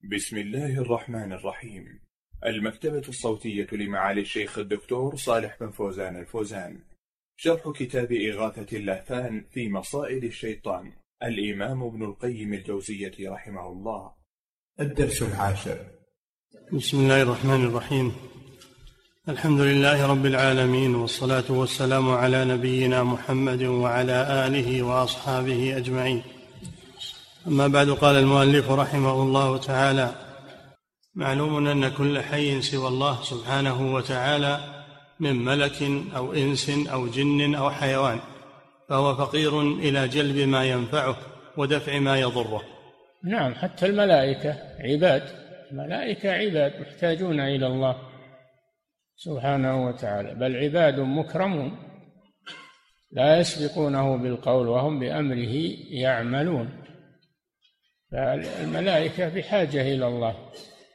بسم الله الرحمن الرحيم. المكتبة الصوتية لمعالي الشيخ الدكتور صالح بن فوزان الفوزان، شرح كتاب إغاثة اللهفان في مصائد الشيطان، الإمام ابن القيم الجوزية رحمه الله. الدرس 10. بسم الله الرحمن الرحيم. الحمد لله رب العالمين، والصلاة والسلام على نبينا محمد وعلى آله وأصحابه أجمعين. أما بعد، قال المؤلف رحمه الله تعالى: معلوم أن كل حي سوى الله سبحانه وتعالى من ملك أو إنس أو جن أو حيوان فهو فقير إلى جلب ما ينفعه ودفع ما يضره. نعم، حتى الملائكة عباد، الملائكة عباد محتاجون إلى الله سبحانه وتعالى، بل عباد مكرمون لا يسبقونه بالقول وهم بأمره يعملون. فالملائكة بحاجة إلى الله،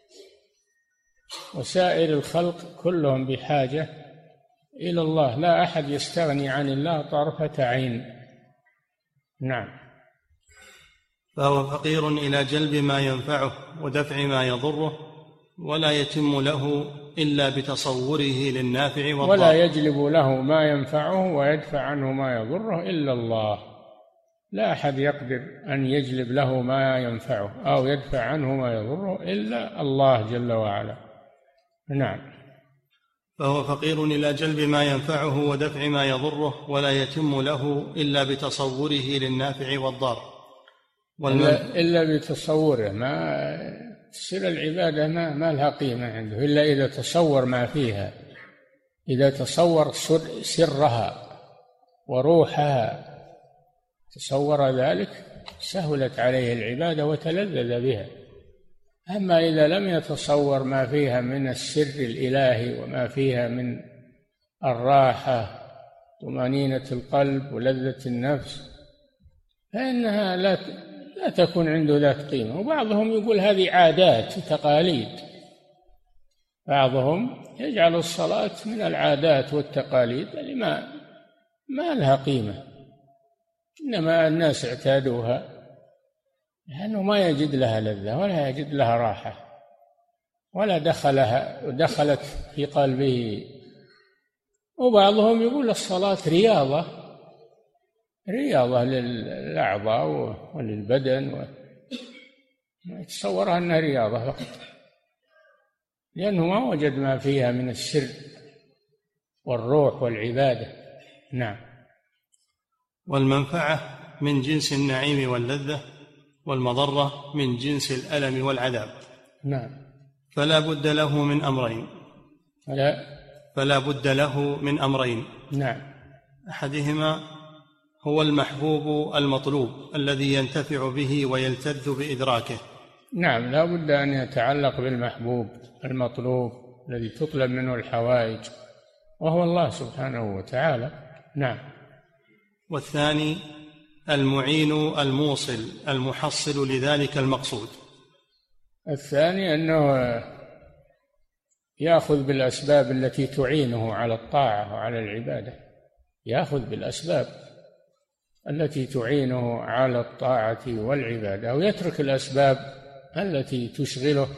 وسائر الخلق كلهم بحاجة إلى الله، لا أحد يستغني عن الله طرفة عين. نعم. فهو فقير إلى جلب ما ينفعه ودفع ما يضره، ولا يتم له إلا بتصوره للنافع والضار، ولا يجلب له ما ينفعه ويدفع عنه ما يضره إلا الله. لا أحد يقدر أن يجلب له ما ينفعه أو يدفع عنه ما يضره إلا الله جل وعلا. نعم. فهو فقير إلى جلب ما ينفعه ودفع ما يضره، ولا يتم له إلا بتصوره للنافع والضار إلا بتصوره. ما تصير العبادة ما لها قيمة عنده إلا إذا تصور ما فيها، إذا تصور سرها وروحها، تصور ذلك سهلت عليه العبادة وتلذذ بها. أما إذا لم يتصور ما فيها من السر الإلهي وما فيها من الراحة طمأنينة القلب ولذة النفس، فإنها لا تكون عنده ذات قيمة. وبعضهم يقول هذه عادات وتقاليد، بعضهم يجعل الصلاة من العادات والتقاليد اللي ما لها قيمة، إنما الناس اعتادوها لأنه ما يجد لها لذة ولا يجد لها راحة ولا دخلت في قلبه. وبعضهم يقول الصلاة رياضة للأعضاء وللبدن، يتصورها أنها رياضة فقط، لأنه ما وجد ما فيها من السر والروح والعبادة. نعم. والمنفعة من جنس النعيم واللذة، والمضرة من جنس الألم والعذاب. نعم. فلا بد له من أمرين. نعم. أحدهما هو المحبوب المطلوب الذي ينتفع به ويلتذ بإدراكه. نعم، لا بد أن يتعلق بالمحبوب المطلوب الذي تطلب منه الحوائج، وهو الله سبحانه وتعالى. نعم. والثاني المعين الموصل المحصل لذلك المقصود. الثاني أنه يأخذ بالأسباب التي تعينه على الطاعة وعلى العبادة، يأخذ بالأسباب التي تعينه على الطاعة والعبادة، ويترك الأسباب التي تشغله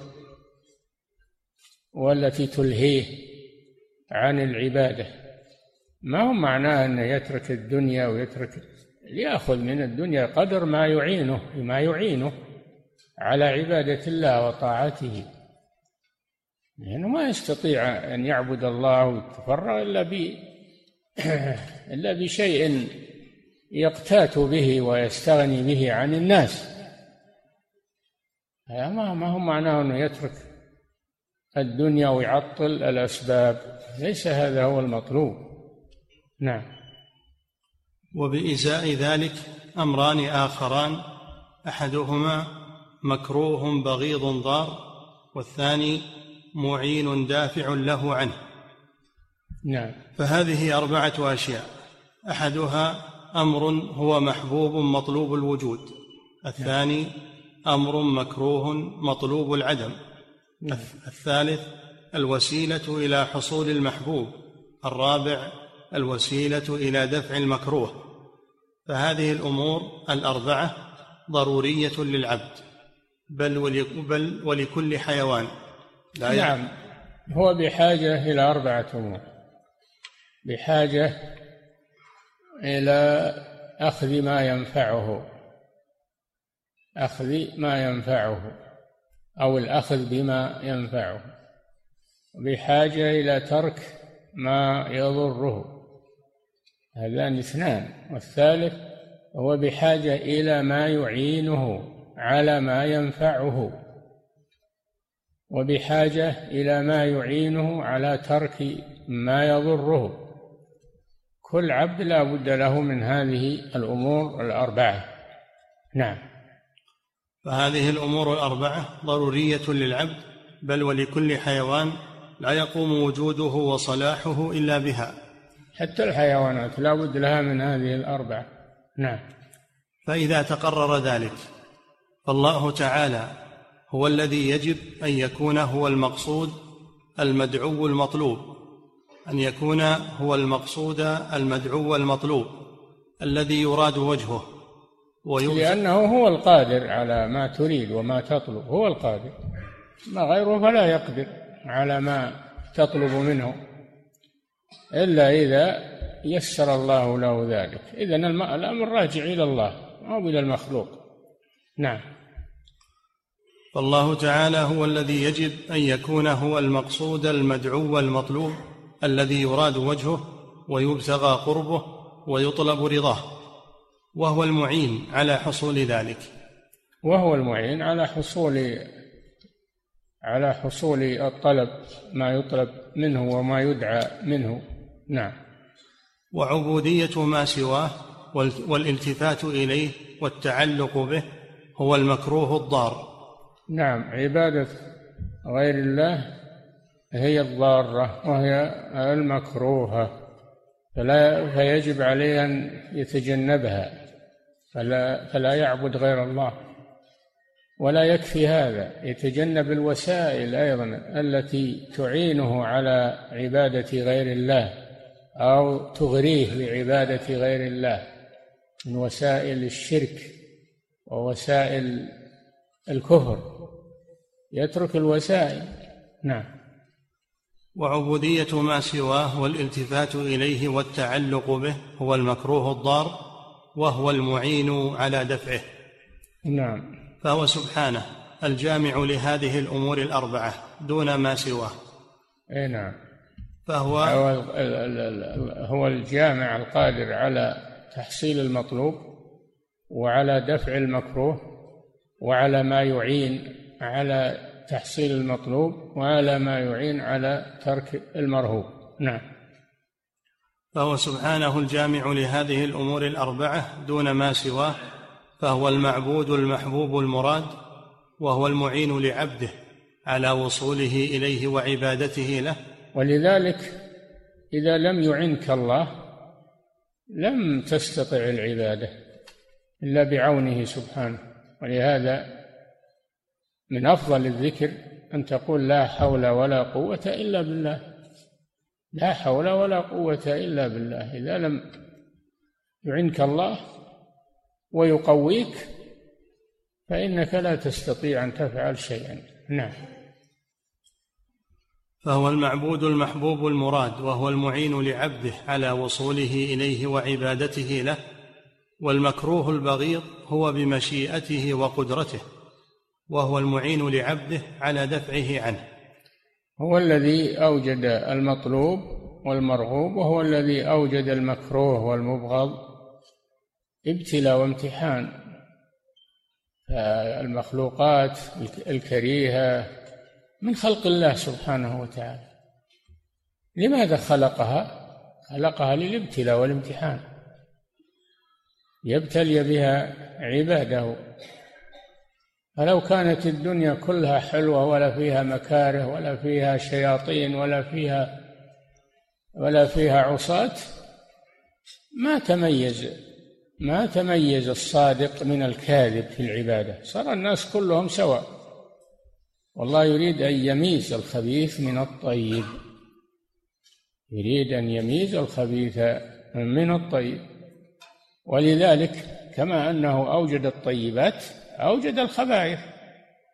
والتي تلهيه عن العبادة. ما هو معناه أنه يترك الدنيا يأخذ من الدنيا قدر ما يعينه على عبادة الله وطاعته، لأنه ما يستطيع أن يعبد الله ويتفرغ إلا بشيء يقتات به ويستغني به عن الناس. ما هو معناه أنه يترك الدنيا ويعطل الأسباب، ليس هذا هو المطلوب. نعم. وبإزاء ذلك أمران آخران، أحدهما مكروه بغيض ضار، والثاني معين دافع له عنه. نعم. فهذه 4 أشياء: أحدها أمر هو محبوب مطلوب الوجود، الثاني أمر مكروه مطلوب العدم، الثالث الوسيلة إلى حصول المحبوب، الرابع الوسيلة إلى دفع المكروه. فهذه الأمور 4 ضرورية للعبد، بل ولكل حيوان. نعم، هو بحاجة إلى 4 أمور: بحاجة إلى أخذ ما ينفعه أو الأخذ بما ينفعه، بحاجة إلى ترك ما يضره، هذان 2. والثالث هو بحاجة إلى ما يعينه على ما ينفعه، وبحاجة إلى ما يعينه على ترك ما يضره. كل عبد لا بد له من هذه الأمور 4. نعم. فهذه الأمور 4 ضرورية للعبد، بل ولكل حيوان لا يقوم وجوده وصلاحه إلا بها. حتى الحيوانات لا بد لها من هذه 4. نعم. فإذا تقرر ذلك فالله تعالى هو الذي يجب أن يكون هو المقصود المدعو المطلوب، أن يكون هو المقصود المدعو المطلوب الذي يراد وجهه، لأنه هو القادر على ما تريد وما تطلب، هو القادر، ما غيره فلا يقدر على ما تطلب منه إلا إذا يسر الله له ذلك. إذن الأمر راجع إلى الله أو إلى المخلوق. نعم. فالله تعالى هو الذي يجب أن يكون هو المقصود المدعو المطلوب الذي يراد وجهه ويبتغى قربه ويطلب رضاه، وهو المعين على حصول ذلك، وهو المعين على حصول الطلب، ما يطلب منه وما يدعى منه. نعم. وعبودية ما سواه والالتفات إليه والتعلق به هو المكروه الضار. نعم، عبادة غير الله هي الضارة وهي المكروهة، فيجب عليه أن يتجنبها، فلا يعبد غير الله. ولا يكفي هذا، يتجنب الوسائل أيضا التي تعينه على عبادة غير الله أو تغريه بعبادة غير الله من وسائل الشرك ووسائل الكفر، يترك الوسائل. نعم. وعبودية ما سواه والالتفات إليه والتعلق به هو المكروه الضار، وهو المعين على دفعه. نعم. فهو سبحانه الجامع لهذه الأمور 4 دون ما سواه. نعم. فهو هو الجامع القادر على تحصيل المطلوب وعلى دفع المكروه وعلى ما يعين على تحصيل المطلوب وعلى ما يعين على ترك المرهوب. نعم. فهو سبحانه الجامع لهذه الأمور 4 دون ما سواه، فهو المعبود المحبوب المراد، وهو المعين لعبده على وصوله إليه وعبادته له. ولذلك إذا لم يعنك الله لم تستطع العبادة إلا بعونه سبحانه. ولهذا من أفضل الذكر أن تقول لا حول ولا قوة إلا بالله، لا حول ولا قوة إلا بالله. إذا لم يعنك الله ويقويك فإنك لا تستطيع أن تفعل شيئا. نعم. فهو المعبود المحبوب المراد، وهو المعين لعبده على وصوله إليه وعبادته له. والمكروه البغيض هو بمشيئته وقدرته، وهو المعين لعبده على دفعه عنه. هو الذي أوجد المطلوب والمرغوب، وهو الذي أوجد المكروه والمبغض ابتلاء وامتحان. المخلوقات الكريهة من خلق الله سبحانه وتعالى. لماذا خلقها؟ خلقها للابتلاء والامتحان، يبتلي بها عباده. فلو كانت الدنيا كلها حلوة ولا فيها مكاره ولا فيها شياطين ولا فيها عصاة ما تميز الصادق من الكاذب في العبادة، صار الناس كلهم سواء. والله يريد أن يميز الخبيث من الطيب، يريد أن يميز الخبيث من الطيب. ولذلك كما أنه أوجد الطيبات أوجد الخبائث،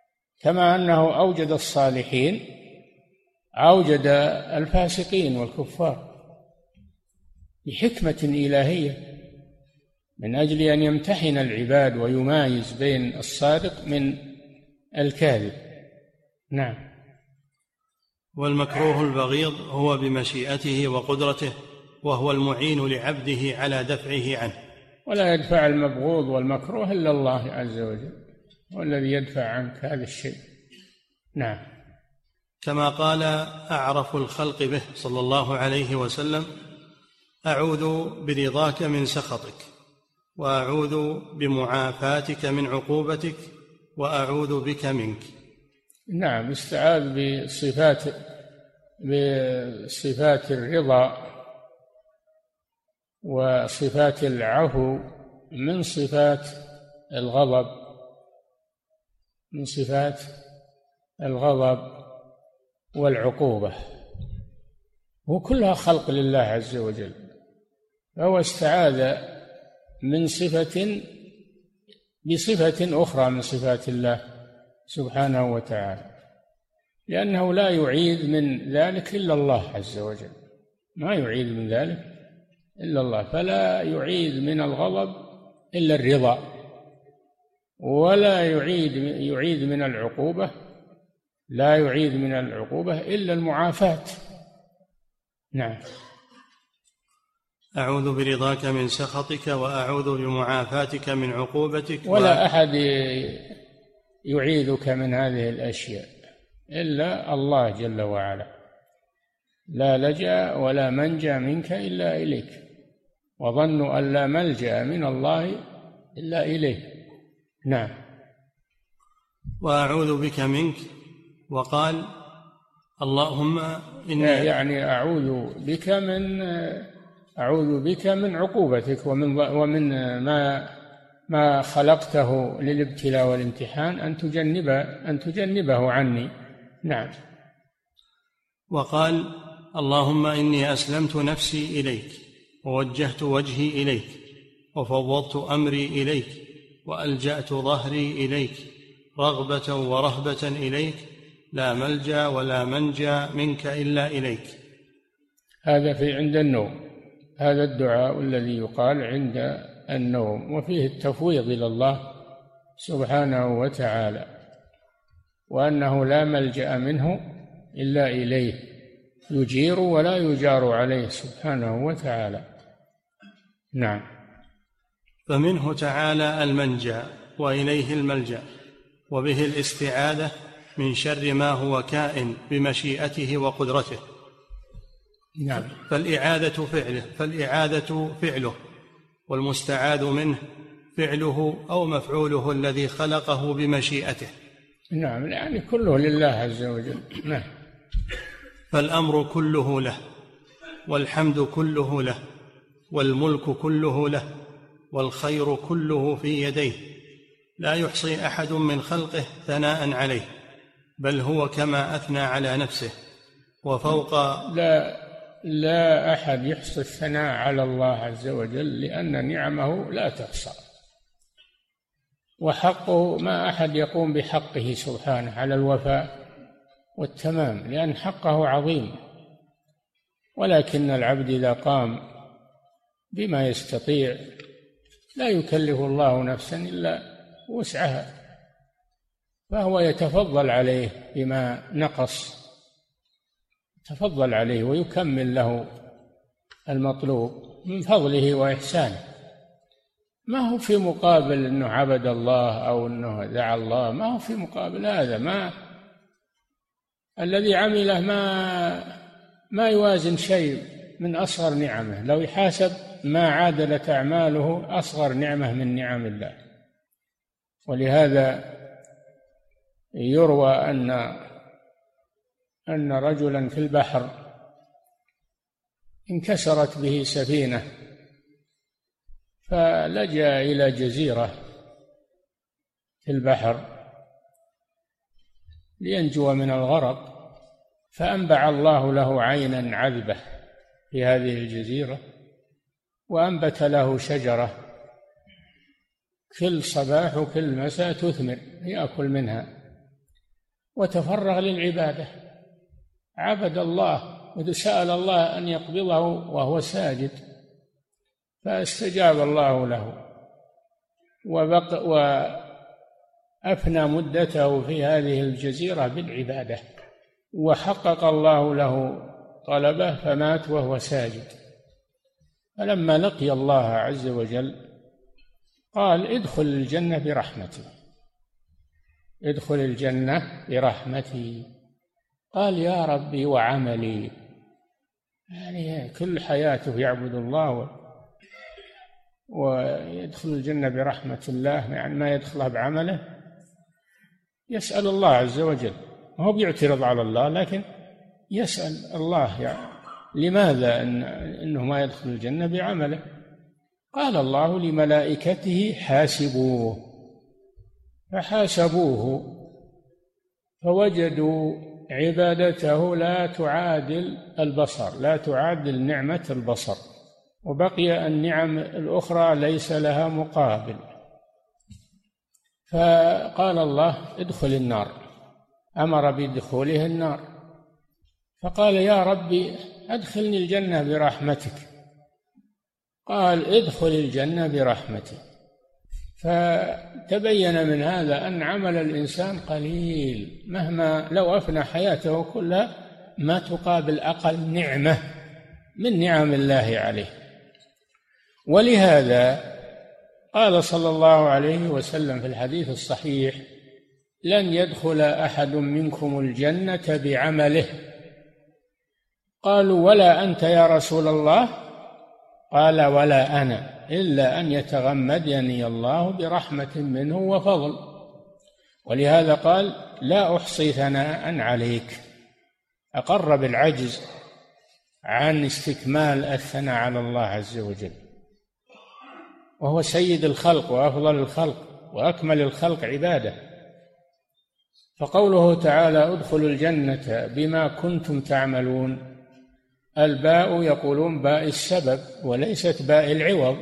كما أنه أوجد الصالحين أوجد الفاسقين والكفار بحكمة إلهية من أجل أن يمتحن العباد ويمايز بين الصادق من الكاذب. نعم. والمكروه البغيض هو بمشيئته وقدرته، وهو المعين لعبده على دفعه عنه. ولا يدفع المبغوض والمكروه إلا الله عز وجل، هو الذي يدفع عنك هذا الشيء. نعم. كما قال أعرف الخلق به صلى الله عليه وسلم: أعوذ برضاك من سخطك، وأعوذ بمعافاتك من عقوبتك، وأعوذ بك منك. نعم، استعاذ بصفات الرضا وصفات العفو من صفات الغضب، والعقوبة، وكلها خلق لله عز وجل. فهو استعاذ من بصفة أخرى من صفات الله سبحانه وتعالى، لأنه لا يعيد من ذلك إلا الله عز وجل، ما يعيد من ذلك إلا الله، فلا يعيد من الغضب إلا الرضا، ولا يعيد من العقوبة، لا يعيد من العقوبة إلا المعافاة. نعم. أعوذ برضاك من سخطك، وأعوذ بمعافاتك من عقوبتك. ولا أحد يعيذك من هذه الأشياء إلا الله جل وعلا، لا لجأ ولا منجا منك إلا إليك، وظنوا أن لا ملجأ من الله إلا إليه. نعم. وأعوذ بك منك، وقال: اللهم إني يعني أعوذ بك من عقوبتك ومن ما خلقته للابتلاء والامتحان أن تجنبه عني. نعم. وقال: اللهم إني أسلمت نفسي إليك، ووجهت وجهي إليك، وفوضت أمري إليك، وألجأت ظهري إليك، رغبة ورهبة إليك، لا ملجأ ولا منجا منك إلا إليك. هذا في عند النوم، هذا الدعاء الذي يقال عند النوم، وفيه التفويض إلى الله سبحانه وتعالى، وأنه لا ملجأ منه إلا إليه، يجير ولا يجار عليه سبحانه وتعالى. نعم. فمنه تعالى المنجا، وإليه الملجأ، وبه الاستعاذة من شر ما هو كائن بمشيئته وقدرته. نعم. فالإعاذة فعله، والمستعاذ منه فعله أو مفعوله الذي خلقه بمشيئته. نعم، يعني كله لله عز وجل. نعم. فالأمر كله له، والحمد كله له، والملك كله له، والخير كله في يديه، لا يحصي أحد من خلقه ثناء عليه، بل هو كما أثنى على نفسه وفوق. لا أحد يحصي الثناء على الله عز وجل، لأن نعمه لا تحصى، وحقه ما أحد يقوم بحقه سبحانه على الوفاء والتمام، لأن حقه عظيم. ولكن العبد إذا قام بما يستطيع لا يكلف الله نفسا إلا وسعها، فهو يتفضل عليه بما نقص، يتفضل عليه ويكمل له المطلوب من فضله وإحسانه، ما هو في مقابل أنه عبد الله أو أنه دعا الله، ما هو في مقابل هذا، ما الذي عمله ما يوازن شيء من أصغر نعمه، لو يحاسب ما عادلت أعماله أصغر نعمة من نعم الله. ولهذا يروى أن رجلا في البحر انكسرت به سفينة، فلجأ إلى جزيرة في البحر لينجو من الغرق، فأنبع الله له عينا عذبة في هذه الجزيرة، وأنبت له شجرة كل صباح وكل مساء تثمر، يأكل منها، وتفرغ للعبادة، عبد الله وسأل الله أن يقبضه وهو ساجد، فاستجاب الله له وأفنى مدته في هذه الجزيرة بالعبادة، وحقق الله له طلبه فمات وهو ساجد. فلما لقي الله عز وجل قال: ادخل الجنة برحمتي، ادخل الجنة برحمتي. قال: يا ربي وعملي، يعني كل حياته يعبد الله ويدخل الجنة برحمة الله، يعني ما يدخلها بعمله، يسأل الله عز وجل، ما هو بيعترض على الله لكن يسأل الله يعني لماذا إنه ما يدخل الجنة بعمله. قال الله لملائكته: حاسبوه. فحاسبوه فوجدوا عبادته لا تعادل البصر، لا تعادل نعمة البصر، وبقي النعم الأخرى ليس لها مقابل. فقال الله: ادخل النار، أمر بدخوله النار. فقال: يا ربي أدخلني الجنة برحمتك. قال: ادخل الجنة برحمتي. فتبين من هذا أن عمل الإنسان قليل، مهما لو أفنى حياته كلها ما تقابل أقل نعمة من نعم الله عليه. ولهذا قال صلى الله عليه وسلم في الحديث الصحيح: لن يدخل أحد منكم الجنة بعمله. قالوا: ولا أنت يا رسول الله؟ قال: ولا أنا، إلا أن يتغمدني الله برحمة منه وفضل. ولهذا قال: لا أحصي ثناء عليك، أقر بالعجز عن استكمال الثناء على الله عز وجل، وهو سيد الخلق وأفضل الخلق وأكمل الخلق عباده. فقوله تعالى: ادخلوا الجنة بما كنتم تعملون، الباء يقولون باء السبب وليست باء العوض،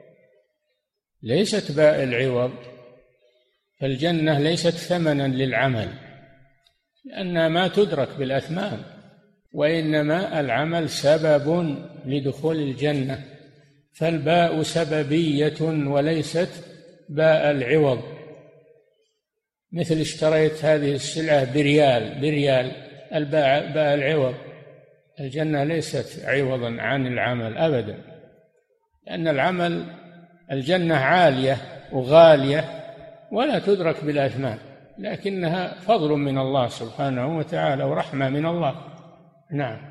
ليست باء العوض، فالجنة ليست ثمنا للعمل لأنها ما تدرك بالأثمان، وإنما العمل سبب لدخول الجنة، فالباء سببية وليست باء العوض. مثل اشتريت هذه السلعة بريال، الباء باء العوض. الجنة ليست عوضا عن العمل أبدا، لأن العمل الجنة عالية وغالية ولا تدرك بالأثمان، لكنها فضل من الله سبحانه وتعالى ورحمة من الله. نعم.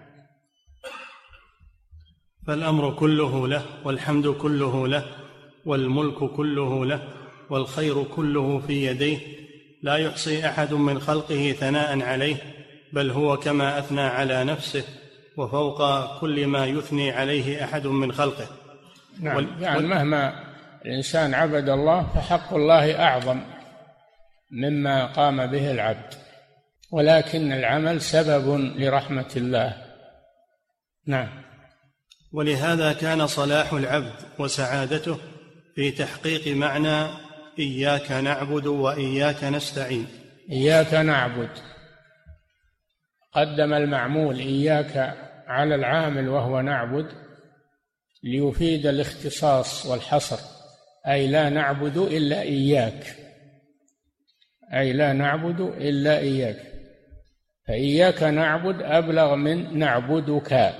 فالأمر كله له، والحمد كله له، والملك كله له، والخير كله في يديه، لا يحصي أحد من خلقه ثناء عليه، بل هو كما أثنى على نفسه وفوق كل ما يثني عليه أحد من خلقه. نعم. يعني مهما الإنسان عبد الله فحق الله أعظم مما قام به العبد، ولكن العمل سبب لرحمة الله. نعم. ولهذا كان صلاح العبد وسعادته في تحقيق معنى إياك نعبد وإياك نستعين. إياك نعبد، قدم المعمول إياك على العامل وهو نعبد ليفيد الاختصاص والحصر، أي لا نعبد إلا إياك، أي لا نعبد إلا إياك. فإياك نعبد أبلغ من نعبدك،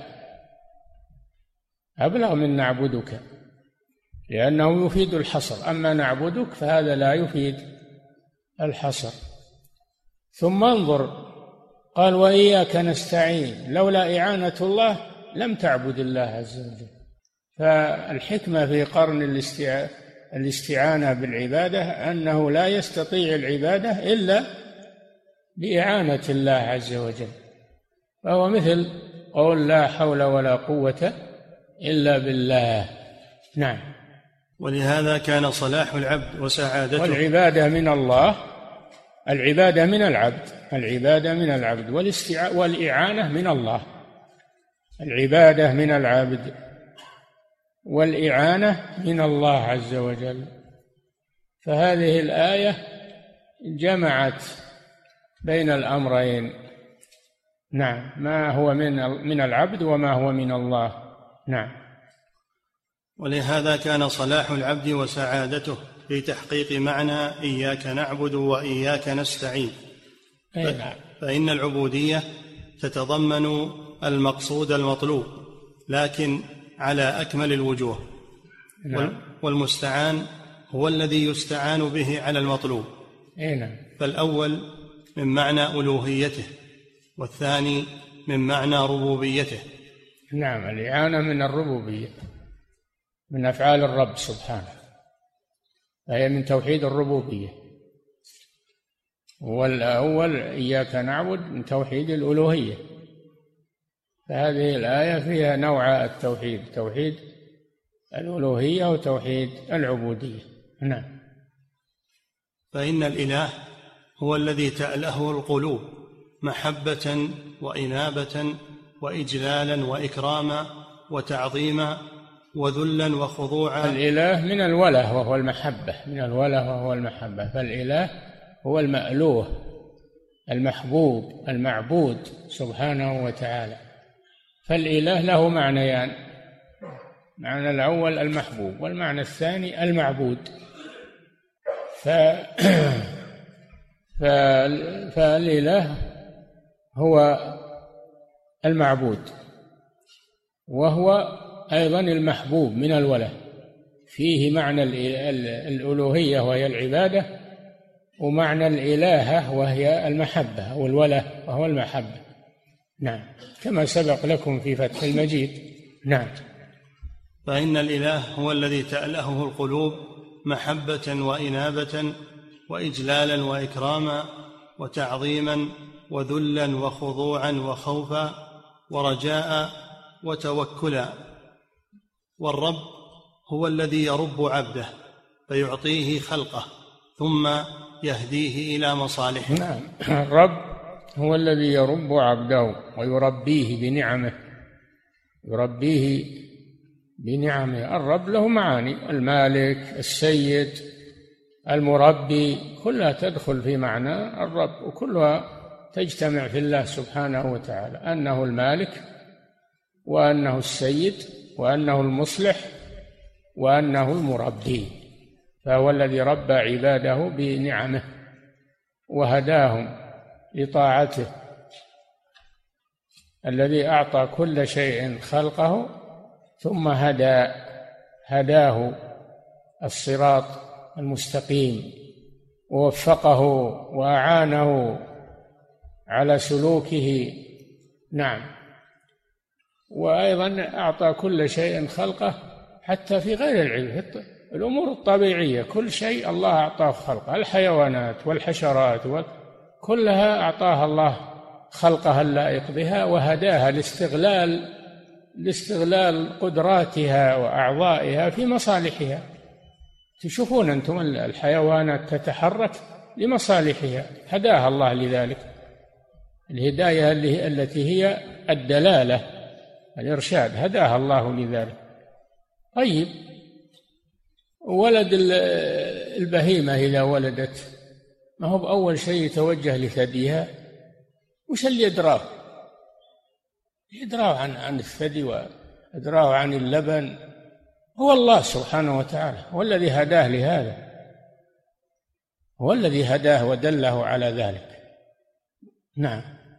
أبلغ من نعبدك، لأنه يفيد الحصر. أما نعبدك فهذا لا يفيد الحصر. ثم انظر، قال: وإياك نستعين، لولا إعانة الله لم تعبد الله عز وجل. فالحكمة في قرن الاستعانة بالعبادة أنه لا يستطيع العبادة إلا بإعانة الله عز وجل، فهو مثل قول لا حول ولا قوة إلا بالله. نعم. ولهذا كان صلاح العبد وسعادته، والعبادة من الله، العبادة من العبد، العبادة من العبد، والإعانة من الله. العبادة من العبد والإعانة من الله عز وجل. فهذه الآية جمعت بين الأمرين. نعم، ما هو من العبد وما هو من الله. نعم. ولهذا كان صلاح العبد وسعادته في تحقيق معنى إياك نعبد وإياك نستعين. نعم. فإن العبودية تتضمن المقصود المطلوب لكن على أكمل الوجوه. نعم. والمستعان هو الذي يستعان به على المطلوب. نعم. فالأول من معنى ألوهيته والثاني من معنى ربوبيته. نعم، الإعانة من الربوبية، من أفعال الرب سبحانه، فهي من توحيد الربوبية. والأول إياك نعبد من توحيد الألوهية. فهذه الآية فيها نوع التوحيد، توحيد الألوهية وتوحيد العبودية. نعم. فإن الإله هو الذي تأله القلوب محبة وإنابة وإجلالا وإكراما وتعظيما وذلا وخضوعا. الإله من الوله وهو المحبة، من الوله وهو المحبة. فالإله هو المألوه المحبوب المعبود سبحانه وتعالى. فالإله له معنيان، معنى الأول المحبوب والمعنى الثاني المعبود. فالإله هو المعبود، وهو أيضا المحبوب من الوله. فيه معنى الألوهية وهي العبادة، ومعنى الإلهة وهي المحبة، أو الوله وهو المحبة. نعم، كما سبق لكم في فتح المجيد. نعم. فإن الإله هو الذي تألهه القلوب محبة وإنابة وإجلالا وإكراما وتعظيما وذلا وخضوعا وخوفا ورجاء وتوكلا. والرب هو الذي يرب عبده فيعطيه خلقه ثم يهديه إلى مصالحه. نعم، الرب هو الذي يرب عبده ويربيه بنعمه، يربيه بنعمه. الرب له معاني، المالك، السيد، المربي، كلها تدخل في معنى الرب، وكلها تجتمع في الله سبحانه وتعالى، أنه المالك وأنه السيد وأنه المصلح وأنه المربي. فهو الذي ربى عباده بنعمه وهداهم لطاعته، الذي أعطى كل شيء خلقه ثم هداه الصراط المستقيم ووفقه وأعانه على سلوكه. نعم. وأيضا أعطى كل شيء خلقه حتى في غير العلم، الأمور الطبيعية، كل شيء الله أعطاه خلقه، الحيوانات والحشرات كلها أعطاها الله خلقها اللائق بها، وهداها لاستغلال قدراتها وأعضائها في مصالحها. تشوفون أنتم الحيوانات تتحرك لمصالحها، هداها الله لذلك. الهداية التي هي الدلالة، الإرشاد، هداها الله لذلك. طيب، ولد البهيمة إذا ولدت ما هو بأول شيء يتوجه لثديها؟ وش اللي يدراه عن الثدي ويدراه عن اللبن؟ هو الله سبحانه وتعالى، هو الذي هداه لهذا، هو الذي هداه ودله على ذلك. نعم.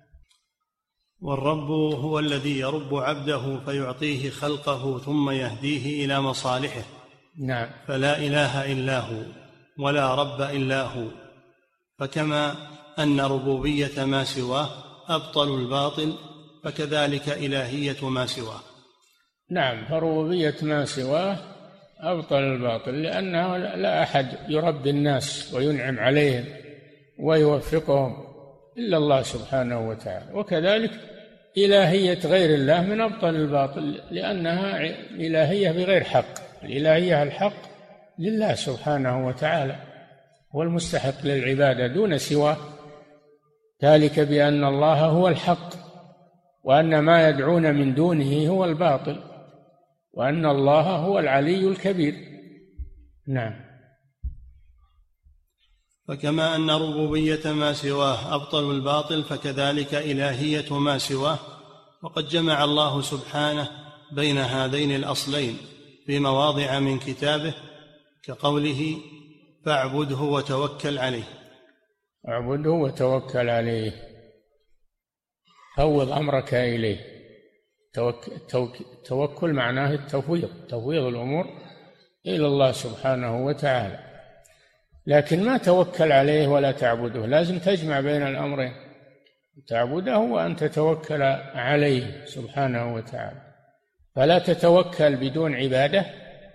والرب هو الذي يرب عبده فيعطيه خلقه ثم يهديه إلى مصالحه. نعم. فلا إله إلا هو ولا رب إلا هو. فكما أن ربوبية ما سواه أبطل الباطل، فكذلك إلهية ما سواه. نعم، فربوبية ما سواه أبطل الباطل، لأنه لا أحد يربي الناس وينعم عليهم ويوفقهم إلا الله سبحانه وتعالى. وكذلك إلهية غير الله من أبطل الباطل، لأنها إلهية بغير حق. الإلهية الحق لله سبحانه وتعالى، هو المستحق للعبادة دون سواه. ذلك بأن الله هو الحق، وأن ما يدعون من دونه هو الباطل، وأن الله هو العلي الكبير. نعم. فكما أن ربوبية ما سواه أبطل الباطل فكذلك إلهية ما سواه. وقد جمع الله سبحانه بين هذين الأصلين في مواضع من كتابه كقوله فاعبده وتوكل عليه. اعبده وتوكل عليه، فوض أمرك إليه. توكل معناه التفويض، تفويض الأمور إلى الله سبحانه وتعالى. لكن ما توكل عليه ولا تعبده، لازم تجمع بين الأمرين، تعبده وأن تتوكل عليه سبحانه وتعالى. فلا تتوكل بدون عبادة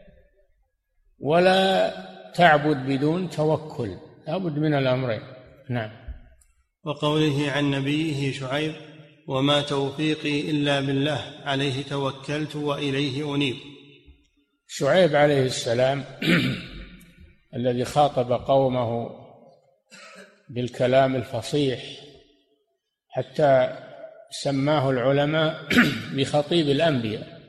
ولا تعبد بدون توكل، لابد من الأمرين. نعم. وقوله عن نبيه شعيب وما توفيقي إلا بالله عليه توكلت وإليه أنيب. شعيب عليه السلام الذي خاطب قومه بالكلام الفصيح حتى سماه العلماء بخطيب الأنبياء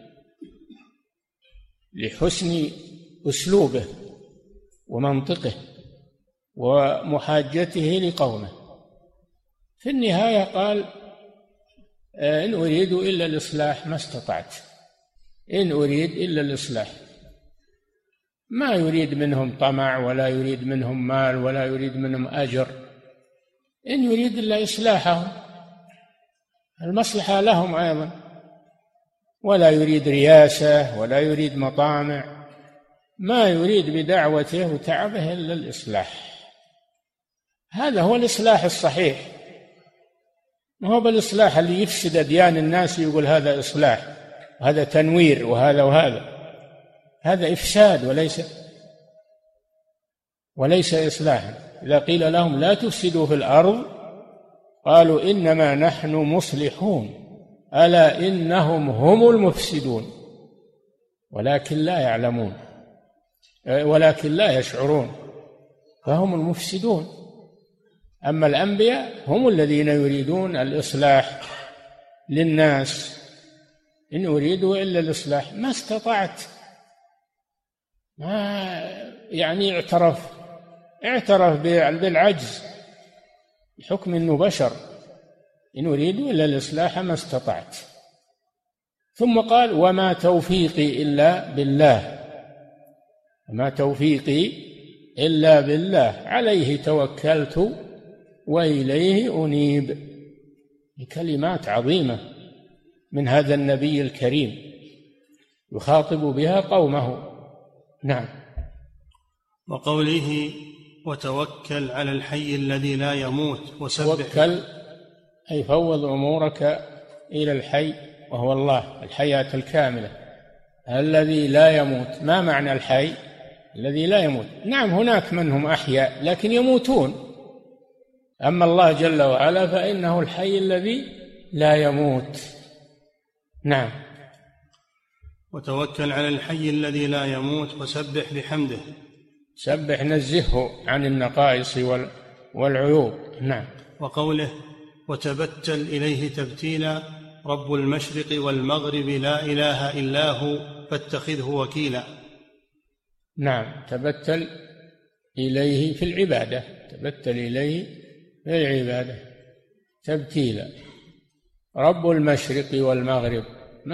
لحسن أسلوبه ومنطقه ومحاجته لقومه. في النهاية قال إن أريد إلا الإصلاح ما استطعت، إن أريد إلا الإصلاح، ما يريد منهم طمع ولا يريد منهم مال ولا يريد منهم أجر، إن يريد إلا إصلاحهم، المصلحة لهم أيضا، ولا يريد رياسة ولا يريد مطامع، ما يريد بدعوته وتعبه إلا الإصلاح. هذا هو الإصلاح الصحيح، ما هو بالإصلاح اللي يفسد أديان الناس يقول هذا إصلاح وهذا تنوير وهذا وهذا، هذا إفساد وليس إصلاحا. إذا قيل لهم لا تفسدوا في الأرض قالوا إنما نحن مصلحون ألا إنهم هم المفسدون ولكن لا يعلمون، ولكن لا يشعرون، فهم المفسدون. أما الأنبياء هم الذين يريدون الإصلاح للناس، إن أريدوا إلا الإصلاح ما استطعت، ما يعني اعترف بالعجز بحكم أنه بشر، إن أريدوا إلا الإصلاح ما استطعت. ثم قال وما توفيقي إلا بالله، وما توفيقي إلا بالله عليه توكلت وإليه أنيب. كلمات عظيمة من هذا النبي الكريم يخاطب بها قومه. نعم. وقوله وتوكل على الحي الذي لا يموت وسبح. توكل أي فوض أمورك إلى الحي وهو الله، الحياة الكاملة الذي لا يموت. ما معنى الحي الذي لا يموت؟ نعم هناك من هم أحياء لكن يموتون، أما الله جل وعلا فإنه الحي الذي لا يموت. نعم. وتوكل على الحي الذي لا يموت وسبح بحمده. سبح نزهه عن النقائص والعيوب. نعم. وقوله وتبتل إليه تبتيلا رب المشرق والمغرب لا إله إلا هو فاتخذه وكيلا. نعم. تبتل إليه في العبادة، تبتل إليه في العبادة تبتيلا. رب المشرق والمغرب،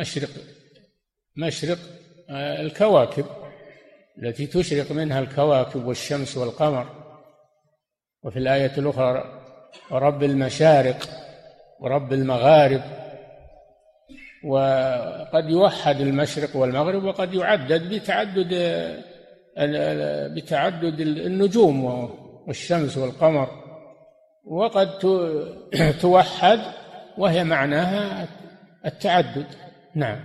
مشرق الكواكب التي تشرق منها الكواكب والشمس والقمر. وفي الآية الأخرى رب المشارق ورب المغارب. وقد يوحد المشرق والمغرب وقد يعدد بتعدد النجوم والشمس والقمر، وقد توحد وهي معناها التعدد. نعم.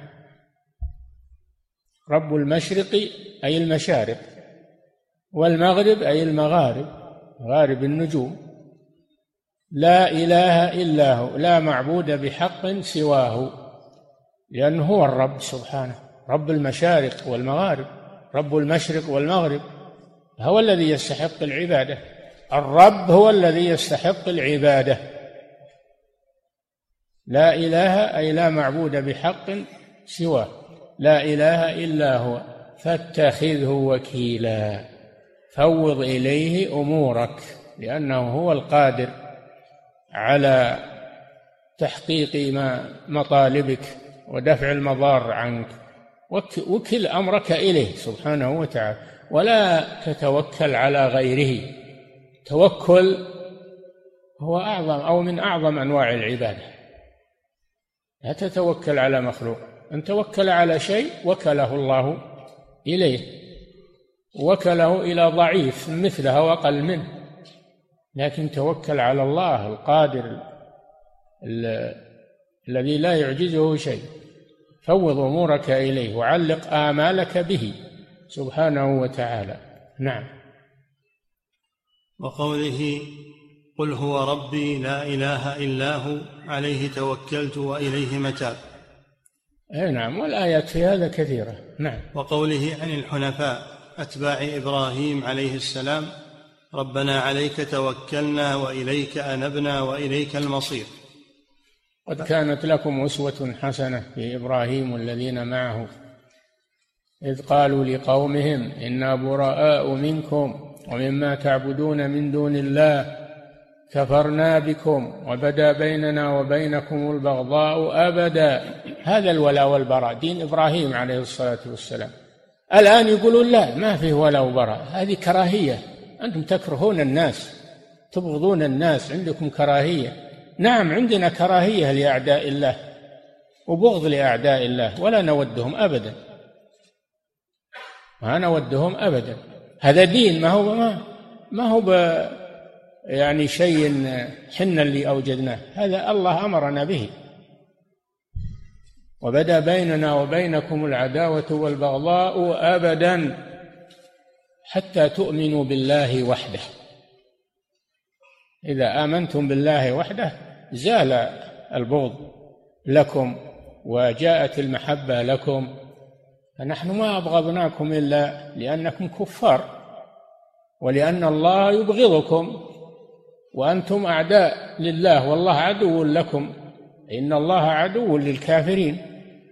رب المشرق أي المشارق، والمغرب أي المغارب، مغارب النجوم. لا إله إلا هو، لا معبود بحق سواه، لأنه هو الرب سبحانه، رب المشارق والمغارب، رب المشرق والمغرب، هو الذي يستحق العبادة. الرب هو الذي يستحق العبادة. لا إله أي لا معبود بحق سواه، لا إله إلا هو فاتخذه وكيلا. فوض إليه أمورك لأنه هو القادر على تحقيق مطالبك ودفع المضار عنك. وكل أمرك إليه سبحانه وتعالى، ولا تتوكل على غيره. توكل هو أعظم أو من أعظم أنواع العبادة. لا تتوكل على مخلوق. أن توكل على شيء وكله الله إليه، وكله إلى ضعيف مثله وأقل منه، لكن توكل على الله القادر الذي لا يعجزه شيء. فوض أمورك إليه وعلق آمالك به سبحانه وتعالى. نعم. وقوله قل هو ربي لا إله إلا هو عليه توكلت وإليه متاب. نعم، والآيات في هذا كثيرة. نعم. وقوله عن الحنفاء أتباع إبراهيم عليه السلام ربنا عليك توكلنا وإليك أنبنا وإليك المصير. قد كانت لكم أسوة حسنة في إبراهيم والذين معه إذ قالوا لقومهم إنا براء منكم ومما تعبدون من دون الله كفرنا بكم وبدا بيننا وبينكم البغضاء أبدا. هذا الولاء والبراء دين إبراهيم عليه الصلاة والسلام. الآن يقولون لا، ما فيه ولاء وبراء، هذه كراهية، أنتم تكرهون الناس، تبغضون الناس، عندكم كراهية. نعم، عندنا كراهية لأعداء الله وبغض لأعداء الله، ولا نودهم أبدا، ما نودهم أبدا. هذا دين، ما هو يعني شيء حنا اللي أوجدناه، هذا الله أمرنا به. وبدا بيننا وبينكم العداوة والبغضاء أبدا حتى تؤمنوا بالله وحده. إذا آمنتم بالله وحده زال البغض لكم وجاءت المحبة لكم. فنحن ما أبغضناكم إلا لأنكم كفار، ولأن الله يبغضكم وأنتم أعداء لله والله عدو لكم، إن الله عدو للكافرين.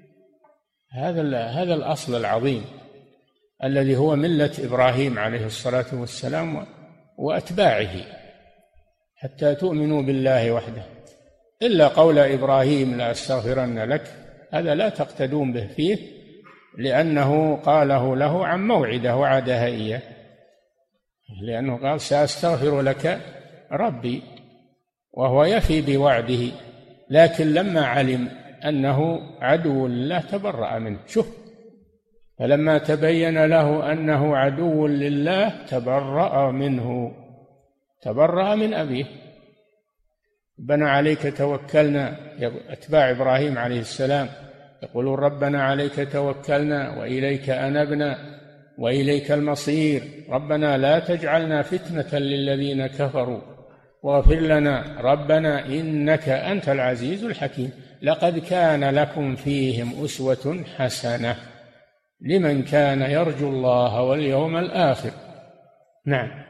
هذا الأصل العظيم الذي هو ملة إبراهيم عليه الصلاة والسلام وأتباعه، حتى تؤمنوا بالله وحده. إلا قول إبراهيم لأستغفرن لك، هذا لا تقتدون به فيه، لأنه قاله له عن موعده وعدها إياه، لأنه قال سأستغفر لك ربي، وهو يفي بوعده. لكن لما علم أنه عدو لله تبرأ منه. شوف، فلما تبين له أنه عدو لله تبرأ منه، تبرأ من أبيه. ربنا عليك توكلنا، أتباع إبراهيم عليه السلام يقولون ربنا عليك توكلنا وإليك أنبنا وإليك المصير، ربنا لا تجعلنا فتنة للذين كفروا واغفر لنا ربنا إنك أنت العزيز الحكيم. لقد كان لكم فيهم أسوة حسنة لمن كان يرجو الله واليوم الآخر. نعم.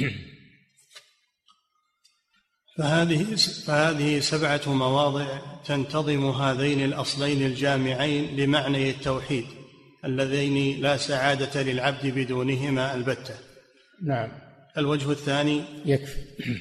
فهذه 7 مواضع تنتظم هذين الأصلين الجامعين لمعنى التوحيد اللذين لا سعادة للعبد بدونهما البتة. نعم. الوجه الثاني يكفي.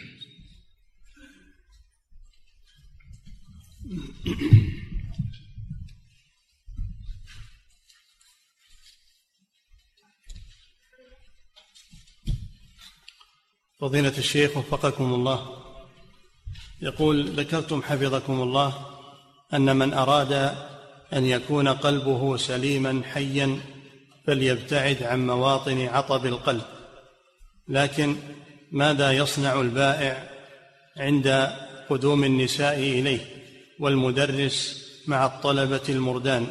فضيلة الشيخ وفقكم الله، يقول ذكرتم حفظكم الله أن من أراد أن يكون قلبه سليما حيا فليبتعد عن مواطن عطب القلب، لكن ماذا يصنع البائع عند قدوم النساء إليه والمدرس مع الطلبة المردان؟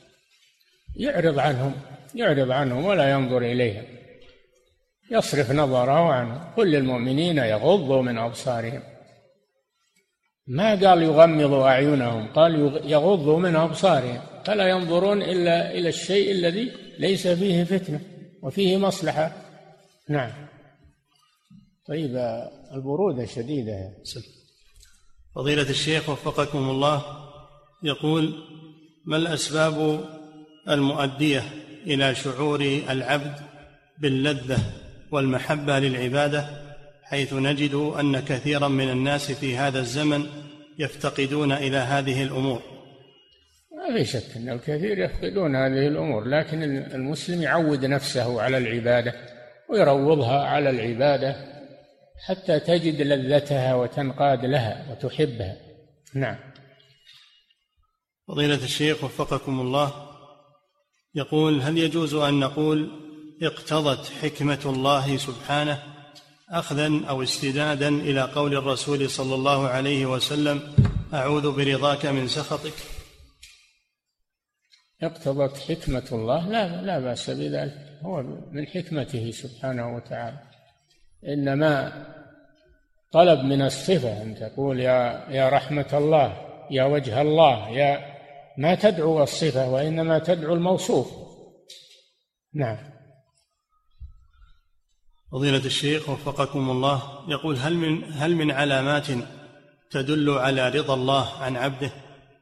يعرض عنهم ولا ينظر إليهم، يصرف نظره عنه. قل للمؤمنين يغضوا من أبصارهم، ما قال يغمضوا أعينهم، قال يغضوا من أبصارهم، فلا ينظرون إلا إلى الشيء الذي ليس فيه فتنة وفيه مصلحة. نعم. طيب، البرودة شديدة. فضيلة الشيخ وفقكم الله، يقول ما الأسباب المؤدية إلى شعور العبد باللذة والمحبة للعبادة حيث نجد أن كثيرا من الناس في هذا الزمن يفتقدون إلى هذه الأمور. ما في شك أن الكثير يفقدون هذه الأمور، لكن المسلم يعود نفسه على العبادة ويروضها على العبادة حتى تجد لذتها وتنقاد لها وتحبها. نعم. فضيلة الشيخ وفقكم الله، يقول: هل يجوز أن نقول اقتضت حكمة الله سبحانه أخذا أو استنادا إلى قول الرسول صلى الله عليه وسلم: أعوذ برضاك من سخطك؟ اقتضت حكمة الله، لا بأس بذلك، هو من حكمته سبحانه وتعالى. إنما طلب من الصفة أن تقول يا رحمة الله، يا وجه الله، ما تدعو الصفة وإنما تدعو الموصوف. نعم. فضيلة الشيخ وفقكم الله، يقول: هل من علامات تدل على رضا الله عن عبده؟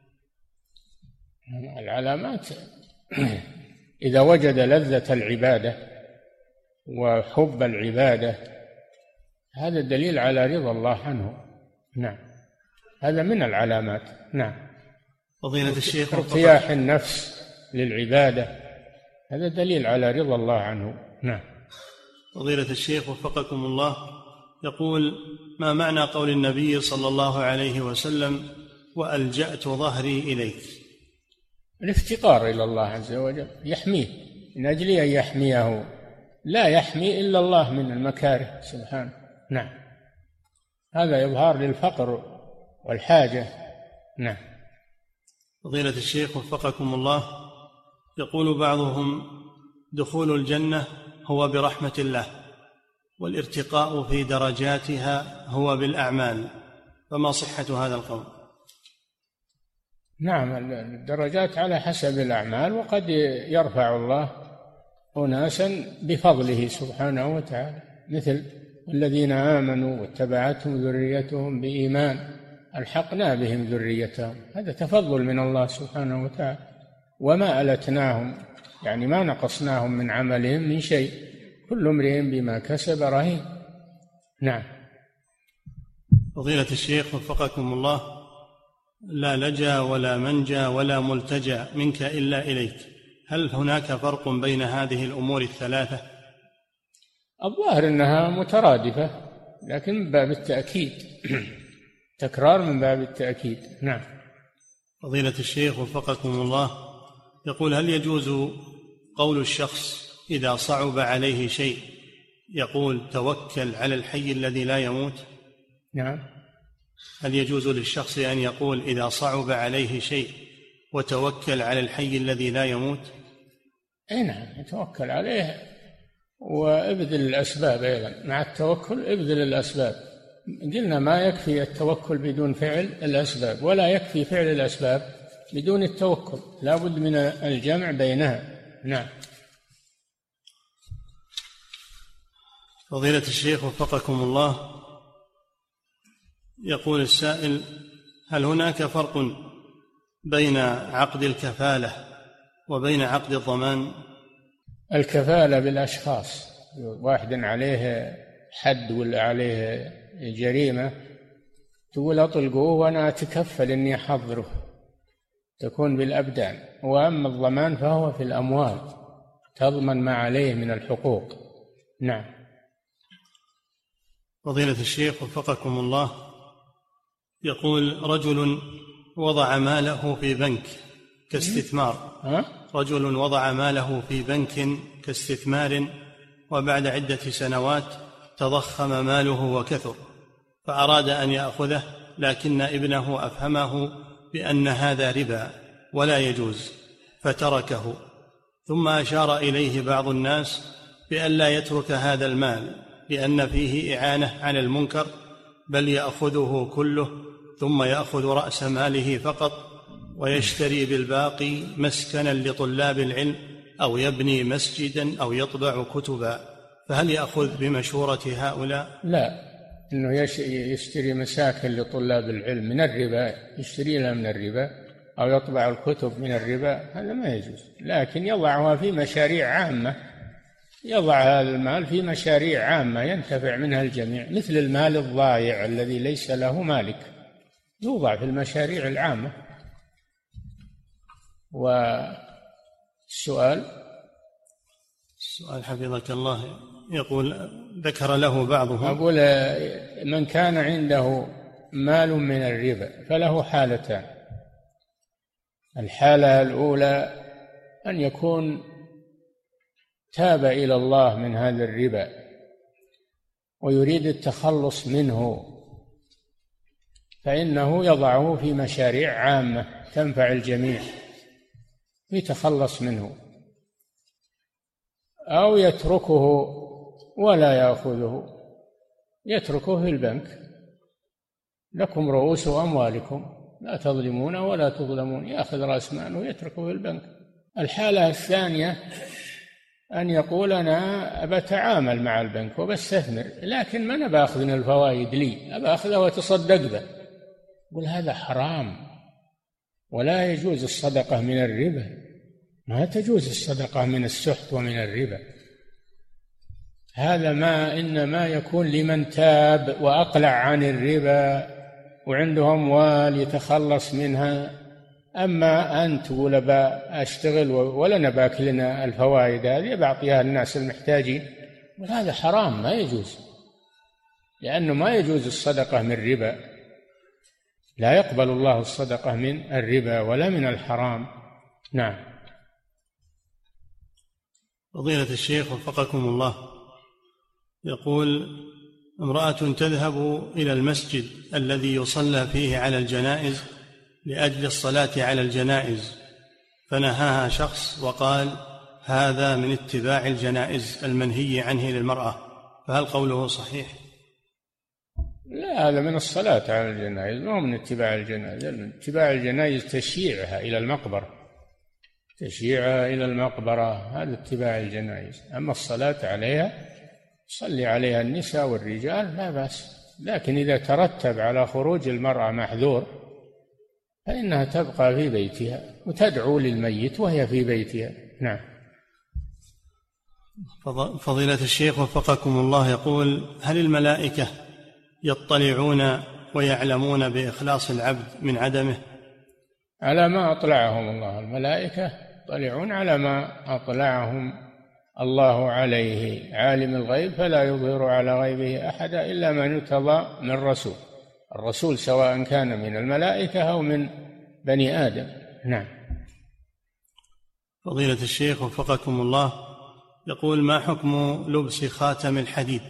العلامات إذا وجد لذة العبادة وحب العبادة، هذا دليل على رضا الله عنه. نعم، هذا من العلامات. نعم. فضيلة الشيخ ارتياح النفس للعبادة، هذا دليل على رضا الله عنه. نعم. فضيلة الشيخ وفقكم الله، يقول: ما معنى قول النبي صلى الله عليه وسلم: وألجأت ظهري إليك؟ الافتقار إلى الله عز وجل، يحميه من أجل أن يحميه، لا يحمي إلا الله من المكاره سبحانه. نعم، هذا إظهار للفقر والحاجة. نعم. فضيلة الشيخ وفقكم الله، يقول بعضهم: دخول الجنة هو برحمة الله، والارتقاء في درجاتها هو بالأعمال، فما صحة هذا القول؟ نعم، الدرجات على حسب الأعمال، وقد يرفع الله أناسا بفضله سبحانه وتعالى، مثل الذين آمنوا واتبعتهم ذريتهم بإيمان ألحقنا بهم ذريتهم، هذا تفضل من الله سبحانه وتعالى، وما ألتناهم، يعني ما نقصناهم من عملهم من شيء، كل امرئ بما كسب رهين. نعم. فضيلة الشيخ وفقكم الله، لا لجا ولا منجا ولا ملتجا منك إلا إليك، هل هناك فرق بين هذه الأمور الثلاثة؟ الظاهر أنها مترادفة، لكن من باب التأكيد تكرار من باب التأكيد. نعم. فضيلة الشيخ وفقكم الله، يقول: هل يجوز قول الشخص إذا صعب عليه شيء يقول توكل على الحي الذي لا يموت؟ نعم. هل يجوز للشخص أن يقول إذا صعب عليه شيء وتوكل على الحي الذي لا يموت؟ أي نعم، يتوكل عليه وابذل الأسباب، أيضا مع التوكل ابذل الأسباب. قلنا ما يكفي التوكل بدون فعل الأسباب، ولا يكفي فعل الأسباب بدون التوكل، لا بد من الجمع بينها. نعم. فضيلة الشيخ وفقكم الله، يقول السائل: هل هناك فرق بين عقد الكفالة وبين عقد الضمان؟ الكفالة بالأشخاص، واحد عليه حد ولا عليه جريمة، تقول أطلقوه وأنا أتكفل إني أحضره، تكون بالأبدان. وأما الضمان فهو في الأموال، تضمن ما عليه من الحقوق. نعم. فضيلة الشيخ وفقكم الله، يقول: رجل وضع ماله في بنك كاستثمار، رجل وضع ماله في بنك كاستثمار، وبعد عدة سنوات تضخم ماله وكثر، فأراد أن يأخذه، لكن ابنه أفهمه بأن هذا ربا ولا يجوز فتركه، ثم أشار إليه بعض الناس بأن لا يترك هذا المال لأن فيه إعانة على المنكر، بل يأخذه كله ثم يأخذ رأس ماله فقط ويشتري بالباقي مسكنا لطلاب العلم أو يبني مسجدا أو يطبع كتبا، فهل يأخذ بمشورة هؤلاء؟ لا، إنه يشتري مساكن لطلاب العلم من الربا، يشتري لها من الربا أو يطبع الكتب من الربا، هذا ما يجوز، لكن يضعها في مشاريع عامة يضع هذا المال في مشاريع عامة ينتفع منها الجميع، مثل المال الضائع الذي ليس له مالك، يوضع في المشاريع العامة. والسؤال حفظك الله يقول ذكر له بعضهم، أقول من كان عنده مال من الربا فله حالتان. الحالة الأولى أن يكون تاب إلى الله من هذا الربا ويريد التخلص منه، فإنه يضعه في مشاريع عامة تنفع الجميع يتخلص منه، أو يتركه ولا يأخذه، يتركه في البنك، لكم رؤوس أموالكم لا تظلمون ولا تظلمون، يأخذ رأس ماله ويتركه في البنك. الحالة الثانية أن يقول أنا بتعامل مع البنك وبستثمر، لكن ما أنا بأخذ من الفوائد لي، أبى أخذها وتصدق به، يقول هذا حرام ولا يجوز الصدقة من الربا، ما تجوز الصدقة من السحت ومن الربا. هذا ما إنما يكون لمن تاب وأقلع عن الربا وعنده أموال يتخلص منها. أما أن تقول أشتغل ولا نباك لنا الفوائد هذه بعطيها الناس المحتاجين، هذا حرام ما يجوز، لأنه ما يجوز الصدقة من الربا، لا يقبل الله الصدقة من الربا ولا من الحرام. نعم. فضيلة الشيخ وفقكم الله يقول امرأة تذهب إلى المسجد الذي يصلى فيه على الجنائز لأجل الصلاة على الجنائز، فنهاها شخص وقال هذا من اتباع الجنائز المنهي عنه للمرأة، فهل قوله صحيح؟ لا، هذا من الصلاة على الجنائز، ما هو من اتباع الجنائز. اتباع الجنائز تشييعها إلى المقبرة، تشييعها إلى المقبرة، هذا اتباع الجنائز. أما الصلاة عليها صلي عليها النساء والرجال لا بأس، لكن إذا ترتب على خروج المرأة محذور فإنها تبقى في بيتها وتدعو للميت وهي في بيتها. نعم. فضيلة الشيخ وفقكم الله يقول هل الملائكة يطلعون ويعلمون بإخلاص العبد من عدمه؟ على ما أطلعهم الله، الملائكة يطلعون على ما أطلعهم الله عليه، عالم الغيب فلا يظهر على غيبه أحدا إلا من ارتضى من رسول، الرسول سواء كان من الملائكة أو من بني آدم. نعم. فضيلة الشيخ وفقكم الله يقول ما حكم لبس خاتم الحديد؟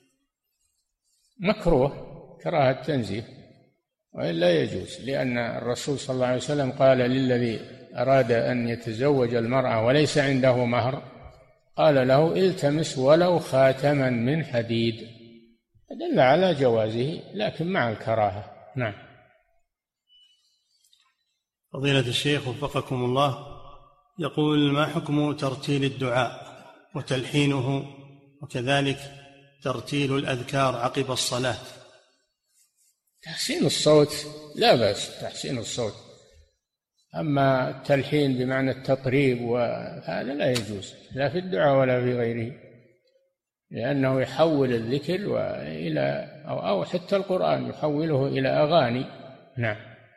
مكروه كراهة تنزيه، وإلا يجوز، لأن الرسول صلى الله عليه وسلم قال للذي أراد أن يتزوج المرأة وليس عنده مهر قال له التمس ولو خاتما من حديد، دل على جوازه لكن مع الكراهة. نعم. فضيلة الشيخ وفقكم الله يقول ما حكم ترتيل الدعاء وتلحينه وكذلك ترتيل الأذكار عقب الصلاة؟ تحسين الصوت لا بأس، تحسين الصوت، أما التلحين بمعنى التطريب وهذا لا يجوز لا في الدعاء ولا في غيره، لأنه يحول الذكر إلى أو حتى القرآن يحوله إلى أغاني. نعم.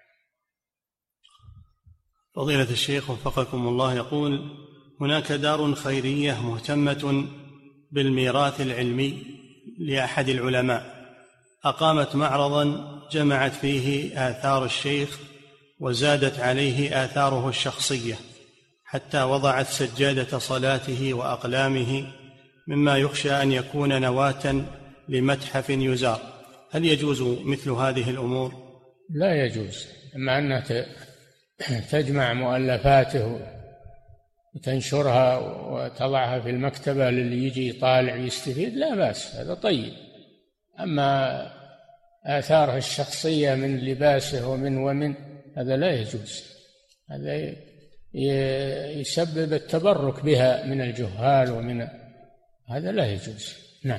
فضيلة الشيخ وفقكم الله يقول هناك دار خيرية مهتمة بالميراث العلمي لأحد العلماء، أقامت معرضا جمعت فيه آثار الشيخ وزادت عليه آثاره الشخصية، حتى وضعت سجادة صلاته وأقلامه، مما يخشى أن يكون نواة لمتحف يزار، هل يجوز مثل هذه الأمور؟ لا يجوز، أما أنها تجمع مؤلفاته وتنشرها وتضعها في المكتبة للي يجي يطالع ويستفيد لا بأس، هذا طيب. أما آثاره الشخصية من لباسه ومن هذا لا يجوز، هذا يسبب التبرك بها من الجهال هذا لا يجوز. نعم.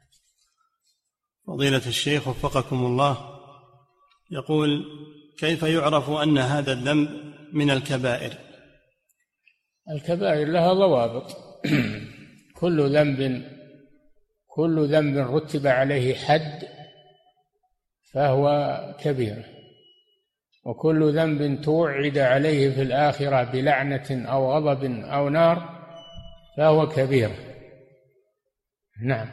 فضيلة الشيخ وفقكم الله يقول كيف يعرف أن هذا الذنب من الكبائر؟ الكبائر لها ضوابط كل ذنب رتب عليه حد فهو كبيرة، وكل ذنب توعد عليه في الآخرة بلعنة أو غضب أو نار فهو كبيرة. نعم.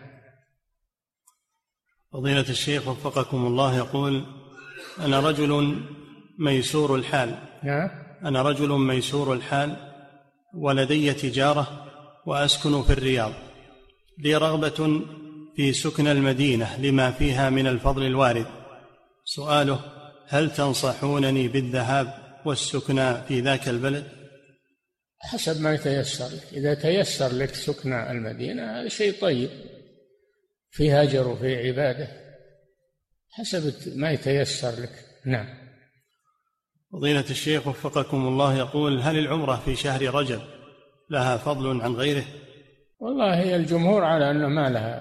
فضيلة الشيخ وفقكم الله يقول: أنا رجل ميسور الحال. أنا رجل ميسور الحال ولدي تجارة وأسكن في الرياض، لي رغبة في سكن المدينة لما فيها من الفضل الوارد. سؤاله: هل تنصحونني بالذهاب والسكن في ذاك البلد؟ حسب ما يتيسر لك. إذا تيسر لك سكن المدينة هذا شيء طيب، في هجر وفي عبادة، حسب ما يتيسر لك. نعم. فضيلة الشيخ وفقكم الله يقول: هل العمرة في شهر رجب لها فضل عن غيره؟ والله هي الجمهور على أنه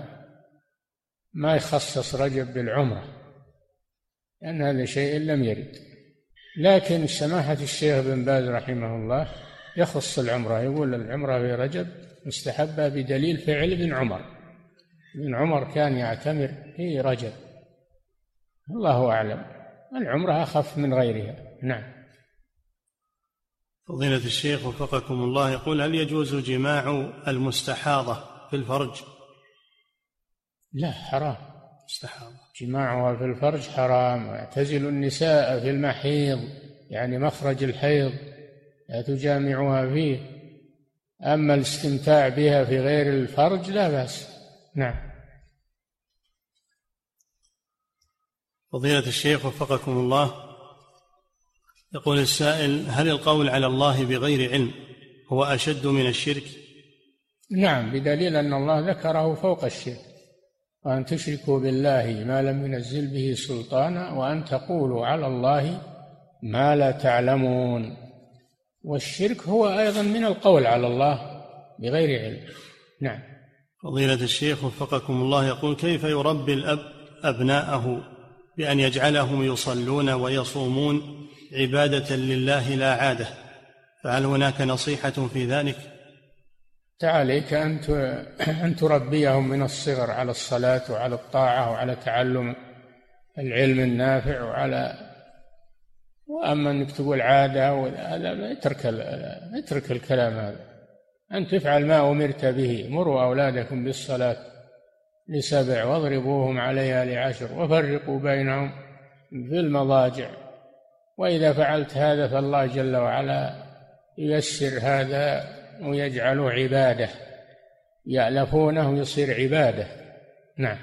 ما يخصص رجب بالعمرة، لأن هذا شيء لم يرد، لكن سماحة الشيخ بن باز رحمه الله يخص العمرة، يقول العمرة في رجب مستحبة بدليل فعل ابن عمر. ابن عمر كان يعتمر في رجب. الله أعلم، العمرة أخف من غيرها. نعم. فضيلة الشيخ وفقكم الله يقول: هل يجوز جماع المستحاضة في الفرج؟ لا، حرام. مستحاضة جماعها في الفرج حرام. اعتزلوا النساء في المحيض، يعني مخرج الحيض، لا تجامعها فيه. أما الاستمتاع بها في غير الفرج لا بأس. نعم. فضيلة الشيخ وفقكم الله يقول السائل: هل القول على الله بغير علم هو أشد من الشرك؟ نعم، بدليل أن الله ذكره فوق الشرك: وأن تشركوا بالله ما لم ينزل به سلطانا وأن تقولوا على الله ما لا تعلمون. والشرك هو أيضا من القول على الله بغير علم. نعم. فضيلة الشيخ وفقكم الله يقول: كيف يربي الأب أبناءه بأن يجعلهم يصلون ويصومون عبادة لله لا عادة؟ فهل هناك نصيحة في ذلك؟ عليك أن تربيهم من الصغر على الصلاة وعلى الطاعة وعلى تعلم العلم النافع وأما أنك تقول عادة هذا اترك الكلام هذا. أن تفعل ما أمرت به. مروا أولادكم بالصلاة ل7 واضربوهم عليها ل10 وفرقوا بينهم في المضاجع. وإذا فعلت هذا فالله جل وعلا ييسر هذا ويجعله عبادة، يألفونه يصير عبادة. نعم.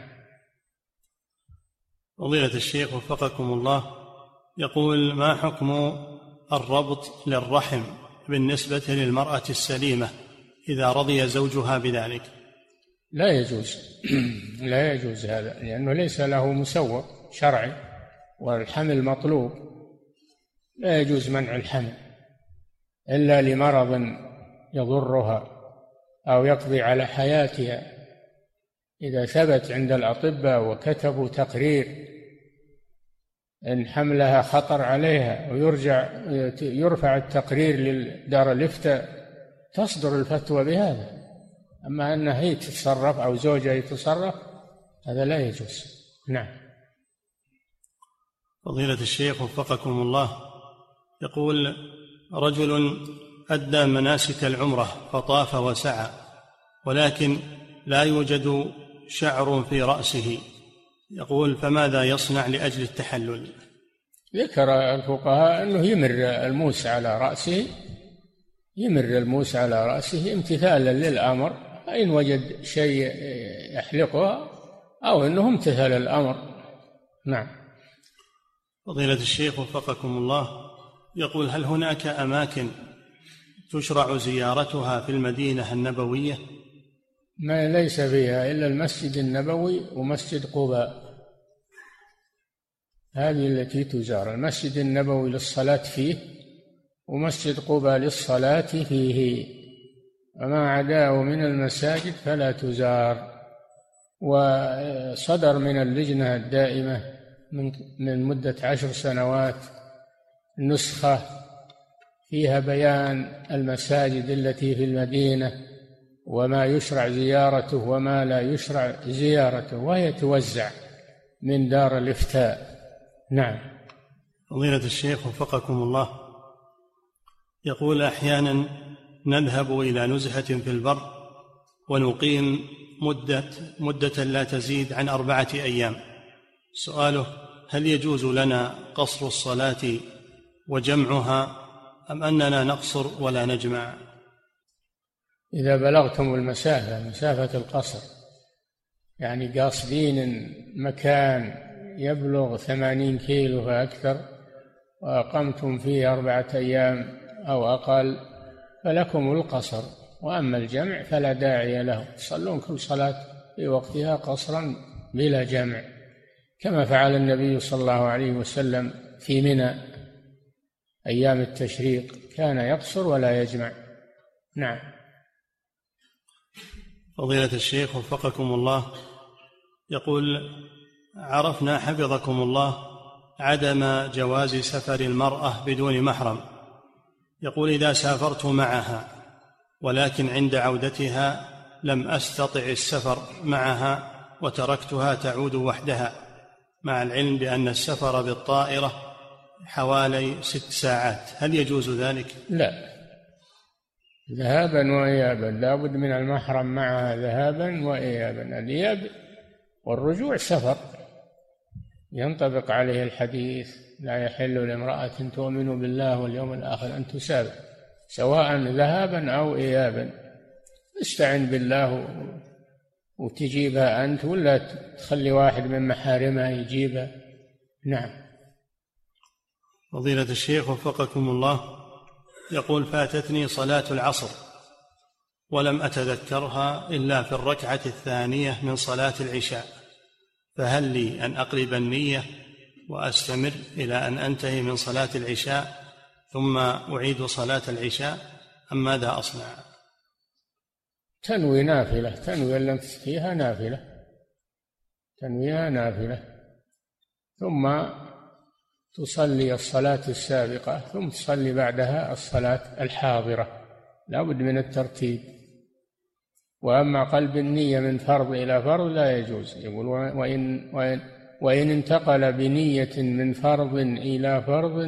فضيلة الشيخ وفقكم الله يقول: ما حكم الربط للرحم بالنسبة للمرأة السليمة إذا رضي زوجها بذلك؟ لا يجوز. لا يجوز هذا، لأنه ليس له مسوغ شرعي، والحمل مطلوب. لا يجوز منع الحمل إلا لمرض يضرها أو يقضي على حياتها. إذا ثبت عند الأطباء وكتبوا تقرير إن حملها خطر عليها ويرفع التقرير لدار الإفتاء تصدر الفتوى بهذا. أما أنها هي تتصرف أو زوجها يتصرف هذا لا يجوز. نعم. فضيلة الشيخ وفقكم الله يقول: رجل أدى مناسك العمرة فطاف وسعى، ولكن لا يوجد شعر في رأسه، يقول: فماذا يصنع لأجل التحلل؟ ذكر الفقهاء أنه يمر الموس على رأسه امتثالا للأمر، إن وجد شيء يحلقها أو أنه امتثل الأمر. نعم. فضيلة الشيخ وفقكم الله يقول: هل هناك أماكن تشرع زيارتها في المدينة النبوية؟ ما ليس فيها إلا المسجد النبوي ومسجد قباء، هذه التي تزار. المسجد النبوي للصلاة فيه، ومسجد قباء للصلاة فيه، وما عداه من المساجد فلا تزار. وصدر من اللجنة الدائمة من مدة 10 سنوات نسخة فيها بيان المساجد التي في المدينة وما يشرع زيارته وما لا يشرع زيارته، وهي توزع من دار الإفتاء. نعم. فضيلة الشيخ وفقكم الله، يقول: أحيانا نذهب إلى نزهة في البر ونقيم مدة لا تزيد عن 4 أيام. سؤاله: هل يجوز لنا قصر الصلاة وجمعها أم أننا نقصر ولا نجمع؟ إذا بلغتم مسافة القصر، يعني قاصدين مكان يبلغ 80 كيلو فأكثر وأقمتم فيه 4 أيام أو أقل، فلكم القصر، وأما الجمع فلا داعي له، تصلون كل صلاة في وقتها قصرا بلا جمع، كما فعل النبي صلى الله عليه وسلم في منى أيام التشريق، كان يقصر ولا يجمع. نعم. فضيلة الشيخ وفقكم الله، يقول: عرفنا حفظكم الله عدم جواز سفر المرأة بدون محرم. يقول: إذا سافرت معها ولكن عند عودتها لم أستطع السفر معها وتركتها تعود وحدها، مع العلم بأن السفر بالطائرة حوالي 6 ساعات، هل يجوز ذلك؟ لا، ذهابا وإيابا، لا بد من المحرم معها ذهابا وإيابا. الإياب والرجوع سفر، ينطبق عليه الحديث: لا يحل لامرأة تؤمن بالله واليوم الآخر أن تسافر، سواء ذهابا أو إيابا. استعن بالله وتجيبها أنت، ولا تخلي واحد من محارمها يجيبها. نعم. فضيلة الشيخ وفقكم الله، يقول: فاتتني صلاة العصر ولم أتذكرها إلا في الركعة الثانية من صلاة العشاء، فهل لي أن أقلب النية وأستمر إلى أن أنتهي من صلاة العشاء ثم أعيد صلاة العشاء، أم ماذا أصنع؟ تنوي نافلة، تنوي أن فيها نافلة، تنويها نافلة، ثم تصلي الصلاة السابقة، ثم تصلي بعدها الصلاة الحاضرة، لا بد من الترتيب. وأما قلب النية من فرض إلى فرض لا يجوز. يقول: وإن انتقل بنية من فرض إلى فرض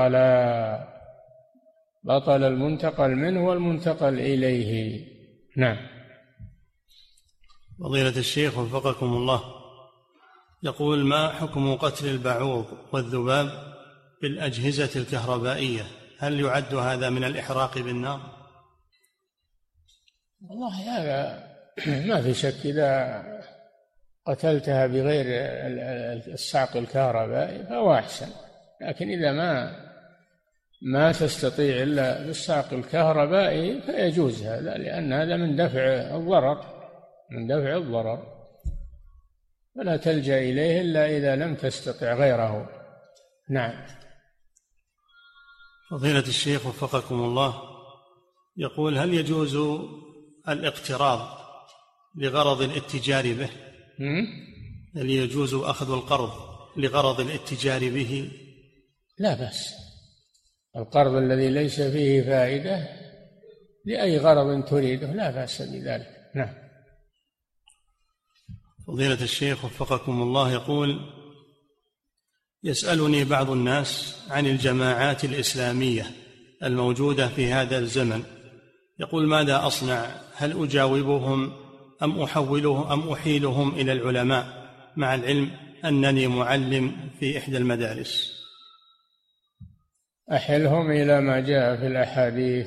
بطل المنتقل منه والمنتقل إليه. نعم. فضيلة الشيخ وفقكم الله، يقول: ما حكم قتل البعوض والذباب بالأجهزة الكهربائية؟ هل يعد هذا من الإحراق بالنار؟ والله هذا ما في شك، إذا قتلتها بغير الصعق الكهربائي فهو أحسن، لكن إذا ما تستطيع إلا بالصعق الكهربائي فيجوز هذا، لأن هذا من دفع الضرر، فلا تلجأ إليه إلا إذا لم تستطع غيره. نعم. فضيلة الشيخ وفقكم الله، يقول: هل يجوز الاقتراض لغرض الاتجار به؟ هل يجوز أخذ القرض لغرض الاتجار به؟ لا بأس. القرض الذي ليس فيه فائدة لأي غرض تريده لا بأس بذلك. نعم. فضيلة الشيخ وفقكم الله، يقول: يسألني بعض الناس عن الجماعات الإسلامية الموجودة في هذا الزمن، يقول: ماذا أصنع؟ هل أجاوبهم أم أحيلهم إلى العلماء، مع العلم أنني معلم في إحدى المدارس؟ أحلهم إلى ما جاء في الأحاديث،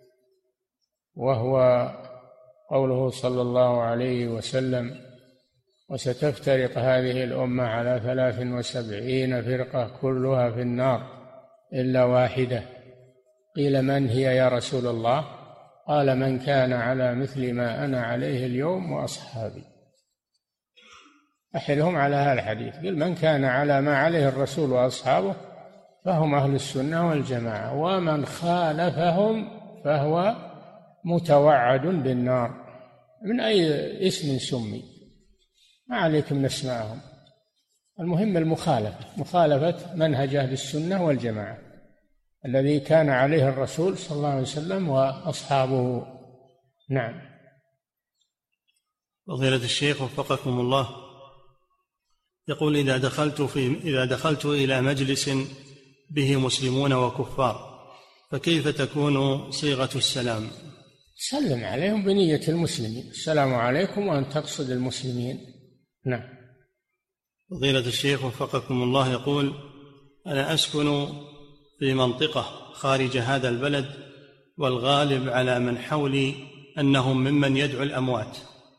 وهو قوله صلى الله عليه وسلم: وستفترق هذه الأمة على 73 فرقة كلها في النار إلا واحدة. قيل: من هي يا رسول الله؟ قال: من كان على مثل ما أنا عليه اليوم وأصحابي. أحلهم على هذا الحديث، قل: من كان على ما عليه الرسول وأصحابه فهم أهل السنة والجماعة، ومن خالفهم فهو متوعد بالنار، من أي اسم سمي، ما عليك من اسمائهم، المهم مخالفة منهج أهل السنة والجماعة الذي كان عليه الرسول صلى الله عليه وسلم وأصحابه. نعم. فضيلة الشيخ وفقكم الله، يقول: إذا دخلت إلى مجلس به مسلمون وكفار فكيف تكون صيغة السلام؟ سلم عليهم بنية المسلمين، السلام عليكم، وأن تقصد المسلمين. نعم. فضيلة الشيخ وفقكم الله، يقول: أنا أسكن في منطقة خارج هذا البلد، والغالب على من حولي أنهم ممن يدعو الأموات.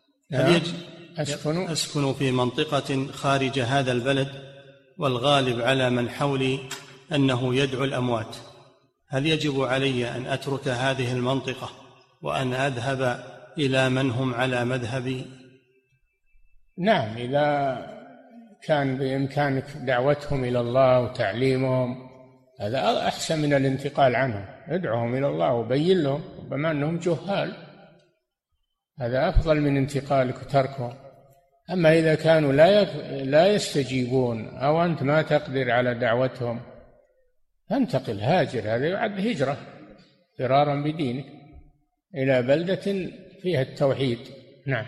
أسكن في منطقة خارج هذا البلد، والغالب على من حولي أنه يدعو الأموات. هل يجب علي أن أترك هذه المنطقة وأن أذهب إلى من هم على مذهبي؟ نعم، إذا كان بإمكانك دعوتهم إلى الله وتعليمهم هذا أحسن من الانتقال عنهم. ادعوهم إلى الله وبين لهم، ربما أنهم جهال، هذا أفضل من انتقالك وتركهم. أما إذا كانوا لا يستجيبون أو أنت ما تقدر على دعوتهم فانتقل، هاجر، هذا يعد هجرة، فرارا بدينك إلى بلدة فيها التوحيد. نعم.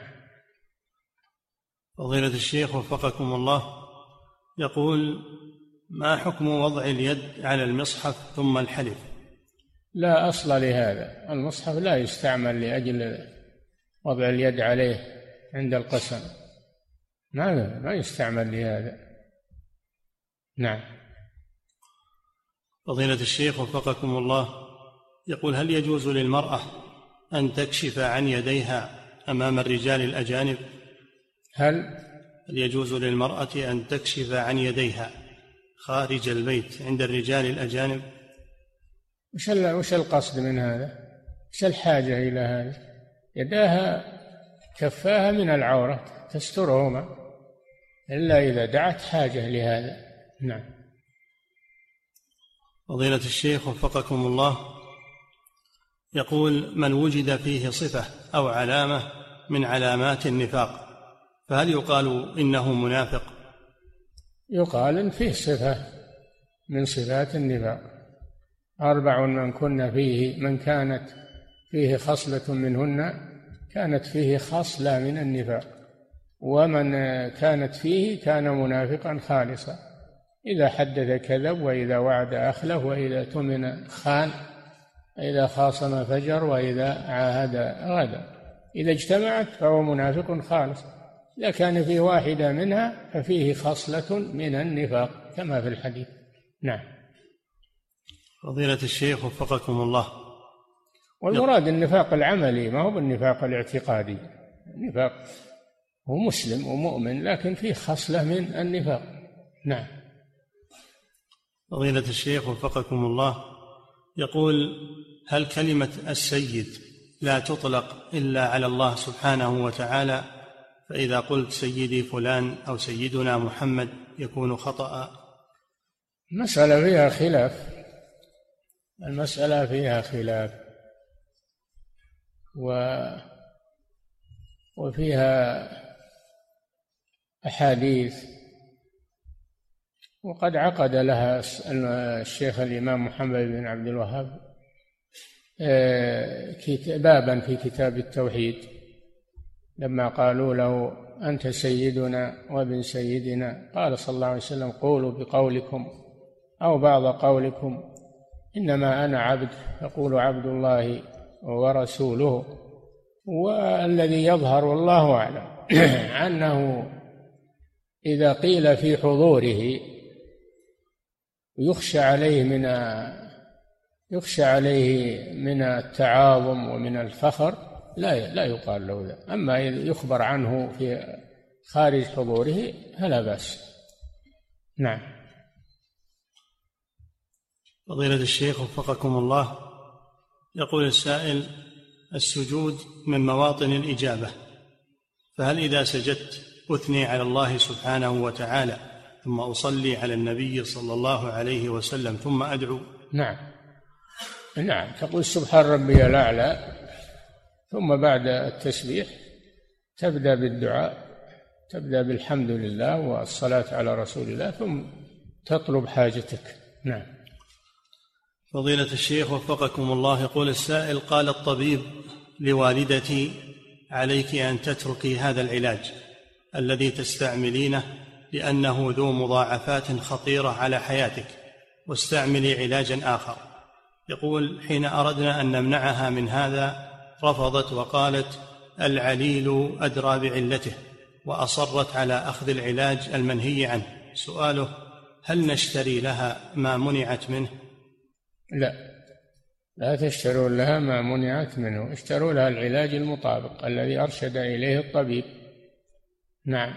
فضيلة الشيخ وفقكم الله، يقول: ما حكم وضع اليد على المصحف ثم الحلف؟ لا أصل لهذا، المصحف لا يستعمل لأجل وضع اليد عليه عند القسم، ما يستعمل لهذا. نعم. فضيلة الشيخ وفقكم الله، يقول: هل يجوز للمرأة أن تكشف عن يديها أمام الرجال الأجانب؟ هل يجوز للمرأة أن تكشف عن يديها خارج البيت عند الرجال الأجانب؟ وش القصد من هذا؟ وش الحاجة إلى هذا؟ يداها كفاها من العورة تسترهما، إلا إذا دعت حاجة لهذا. نعم. فضيلة الشيخ وفقكم الله، يقول: من وجد فيه صفة أو علامة من علامات النفاق فهل يقال إنه منافق؟ يقال إن فيه صفة من صفات النفاق: 4 من كن فيه، من كانت فيه خصلة منهن كانت فيه خصلة من النفاق، ومن كانت فيه كان منافقا خالصا: إذا حدث كذب، وإذا وعد أخلف، وإذا اؤتمن خان، إذا خاصم فجر، وإذا عاهد غدر. إذا اجتمعت فهو منافق خالص، إذا كان فيه واحدة منها ففيه خصلة من النفاق كما في الحديث. نعم. فضيلة الشيخ وفقكم الله، والمراد النفاق العملي، ما هو بالنفاق الاعتقادي. النفاق هو مسلم ومؤمن لكن فيه خصلة من النفاق. نعم. فضيلة الشيخ وفقكم الله، يقول: هل كلمة السيد لا تطلق إلا على الله سبحانه وتعالى؟ فإذا قلت سيدي فلان أو سيدنا محمد يكون خطأ؟ المسألة فيها خلاف، وفيها أحاديث، وقد عقد لها الشيخ الإمام محمد بن عبد الوهاب بابا في كتاب التوحيد، لما قالوا له: أنت سيدنا وابن سيدنا، قال صلى الله عليه وسلم: قولوا بقولكم أو بعض قولكم، إنما أنا عبد، يقول عبد الله ورسوله. والذي يظهر والله أعلم أنه إذا قيل في حضوره يخشى عليه من التعاظم ومن الفخر لا يقال له ذا. أما إذا يخبر عنه في خارج حضوره فلا بأس. نعم. فضيلة الشيخ وفقكم الله، يقول السائل: السجود من مواطن الإجابة، فهل إذا سجدت أثني على الله سبحانه وتعالى ثم أصلي على النبي صلى الله عليه وسلم ثم أدعو؟ نعم، تقول سبحان ربي الأعلى، ثم بعد التسبيح تبدأ بالدعاء، تبدأ بالحمد لله والصلاة على رسول الله، ثم تطلب حاجتك. نعم. فضيلة الشيخ وفقكم الله، يقول السائل: قال الطبيب لوالدتي: عليك أن تتركي هذا العلاج الذي تستعملينه لأنه ذو مضاعفات خطيرة على حياتك، واستعملي علاجا آخر. يقول: حين أردنا أن نمنعها من هذا رفضت وقالت العليل أدرى بعلته، وأصرت على أخذ العلاج المنهي عنه. سؤاله: هل نشتري لها ما منعت منه؟ لا تشتروا لها ما منعت منه، اشتروا لها العلاج المطابق الذي أرشد إليه الطبيب. نعم.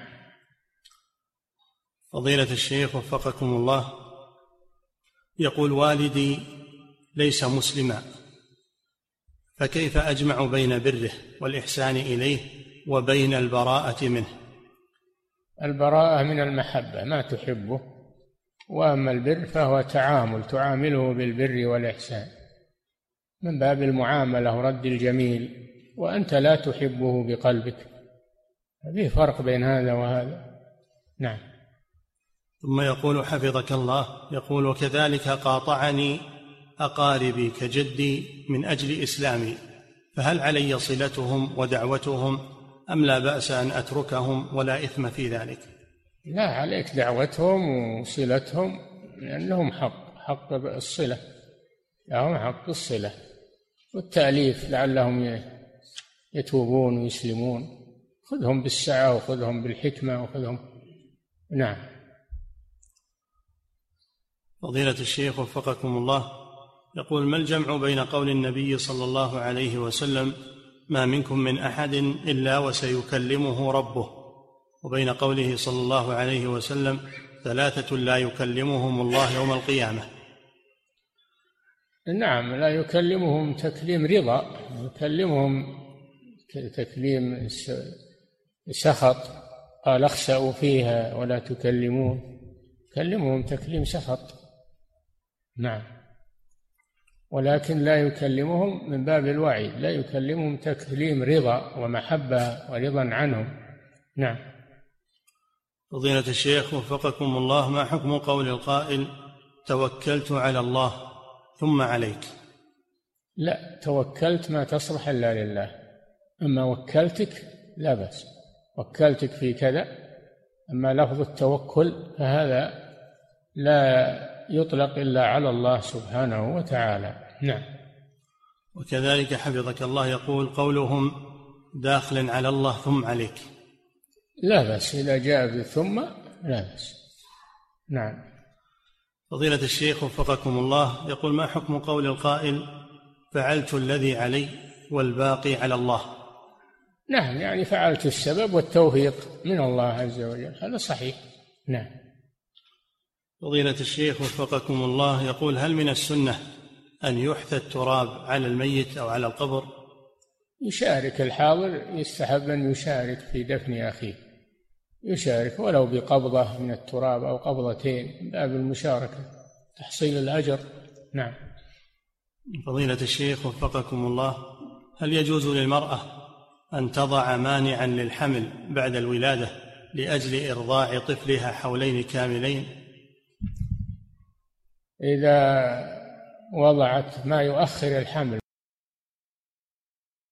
فضيلة الشيخ وفقكم الله، يقول: والدي ليس مسلما، فكيف أجمع بين بره والإحسان إليه وبين البراءة منه؟ البراءة من المحبة، ما تحبه، وأما البر فهو تعامله بالبر والإحسان من باب المعاملة ورد الجميل، وأنت لا تحبه بقلبك، فيه فرق بين هذا وهذا. نعم. ثم يقول حفظك الله، يقول: وكذلك قاطعني أقاربي كجدي من أجل إسلامي، فهل علي صلتهم ودعوتهم أم لا بأس أن أتركهم ولا إثم في ذلك؟ لا، عليك دعوتهم وصلتهم، لأن لهم حق الصلة، لهم حق الصلة والتأليف لعلهم يتوبون ويسلمون. خذهم بالسعة وخذهم بالحكمة وخذهم. نعم. فضيلة الشيخ وفقكم الله، يقول: ما الجمع بين قول النبي صلى الله عليه وسلم ما منكم من أحد إلا وسيكلمه ربه، وبين قوله صلى الله عليه وسلم 3 لا يكلمهم الله يوم القيامة؟ نعم، لا يكلمهم تكليم رضا، يكلمهم تكليم سخط، قال: اخسأوا فيها ولا تكلمون، يكلمهم تكليم سخط. نعم. ولكن لا يكلمهم من باب الوعي، لا يكلمهم تكليم رضا ومحبة ورضا عنهم. نعم. فضيلة الشيخ وفقكم الله، ما حكم قول القائل: توكلت على الله ثم عليك؟ لا، توكلت ما تصلح إلا لله، أما وكلتك لا بأس، وكلتك في كذا. أما لفظ التوكل فهذا لا يطلق إلا على الله سبحانه وتعالى. نعم. وكذلك حفظك الله، يقول: قولهم داخل على الله ثم عليك؟ لا بأس إذا جاء بالثم، لا بأس. نعم. فضيلة الشيخ وفقكم الله، يقول: ما حكم قول القائل: فعلت الذي علي والباقي على الله؟ نعم، يعني فعلت السبب والتوفيق من الله عز وجل، هذا صحيح. نعم. فضيلة الشيخ وفقكم الله، يقول: هل من السنة أن يحثى التراب على الميت أو على القبر؟ يشارك الحاضر، يستحب أن يشارك في دفن أخيه، يشارك ولو بقبضة من التراب أو قبضتين، من باب المشاركة تحصيل الأجر. نعم. فضيلة الشيخ وفقكم الله، هل يجوز للمرأة أن تضع مانعا للحمل بعد الولادة لأجل إرضاع طفلها 2 حولين كاملين؟ إذا وضعت ما يؤخر الحمل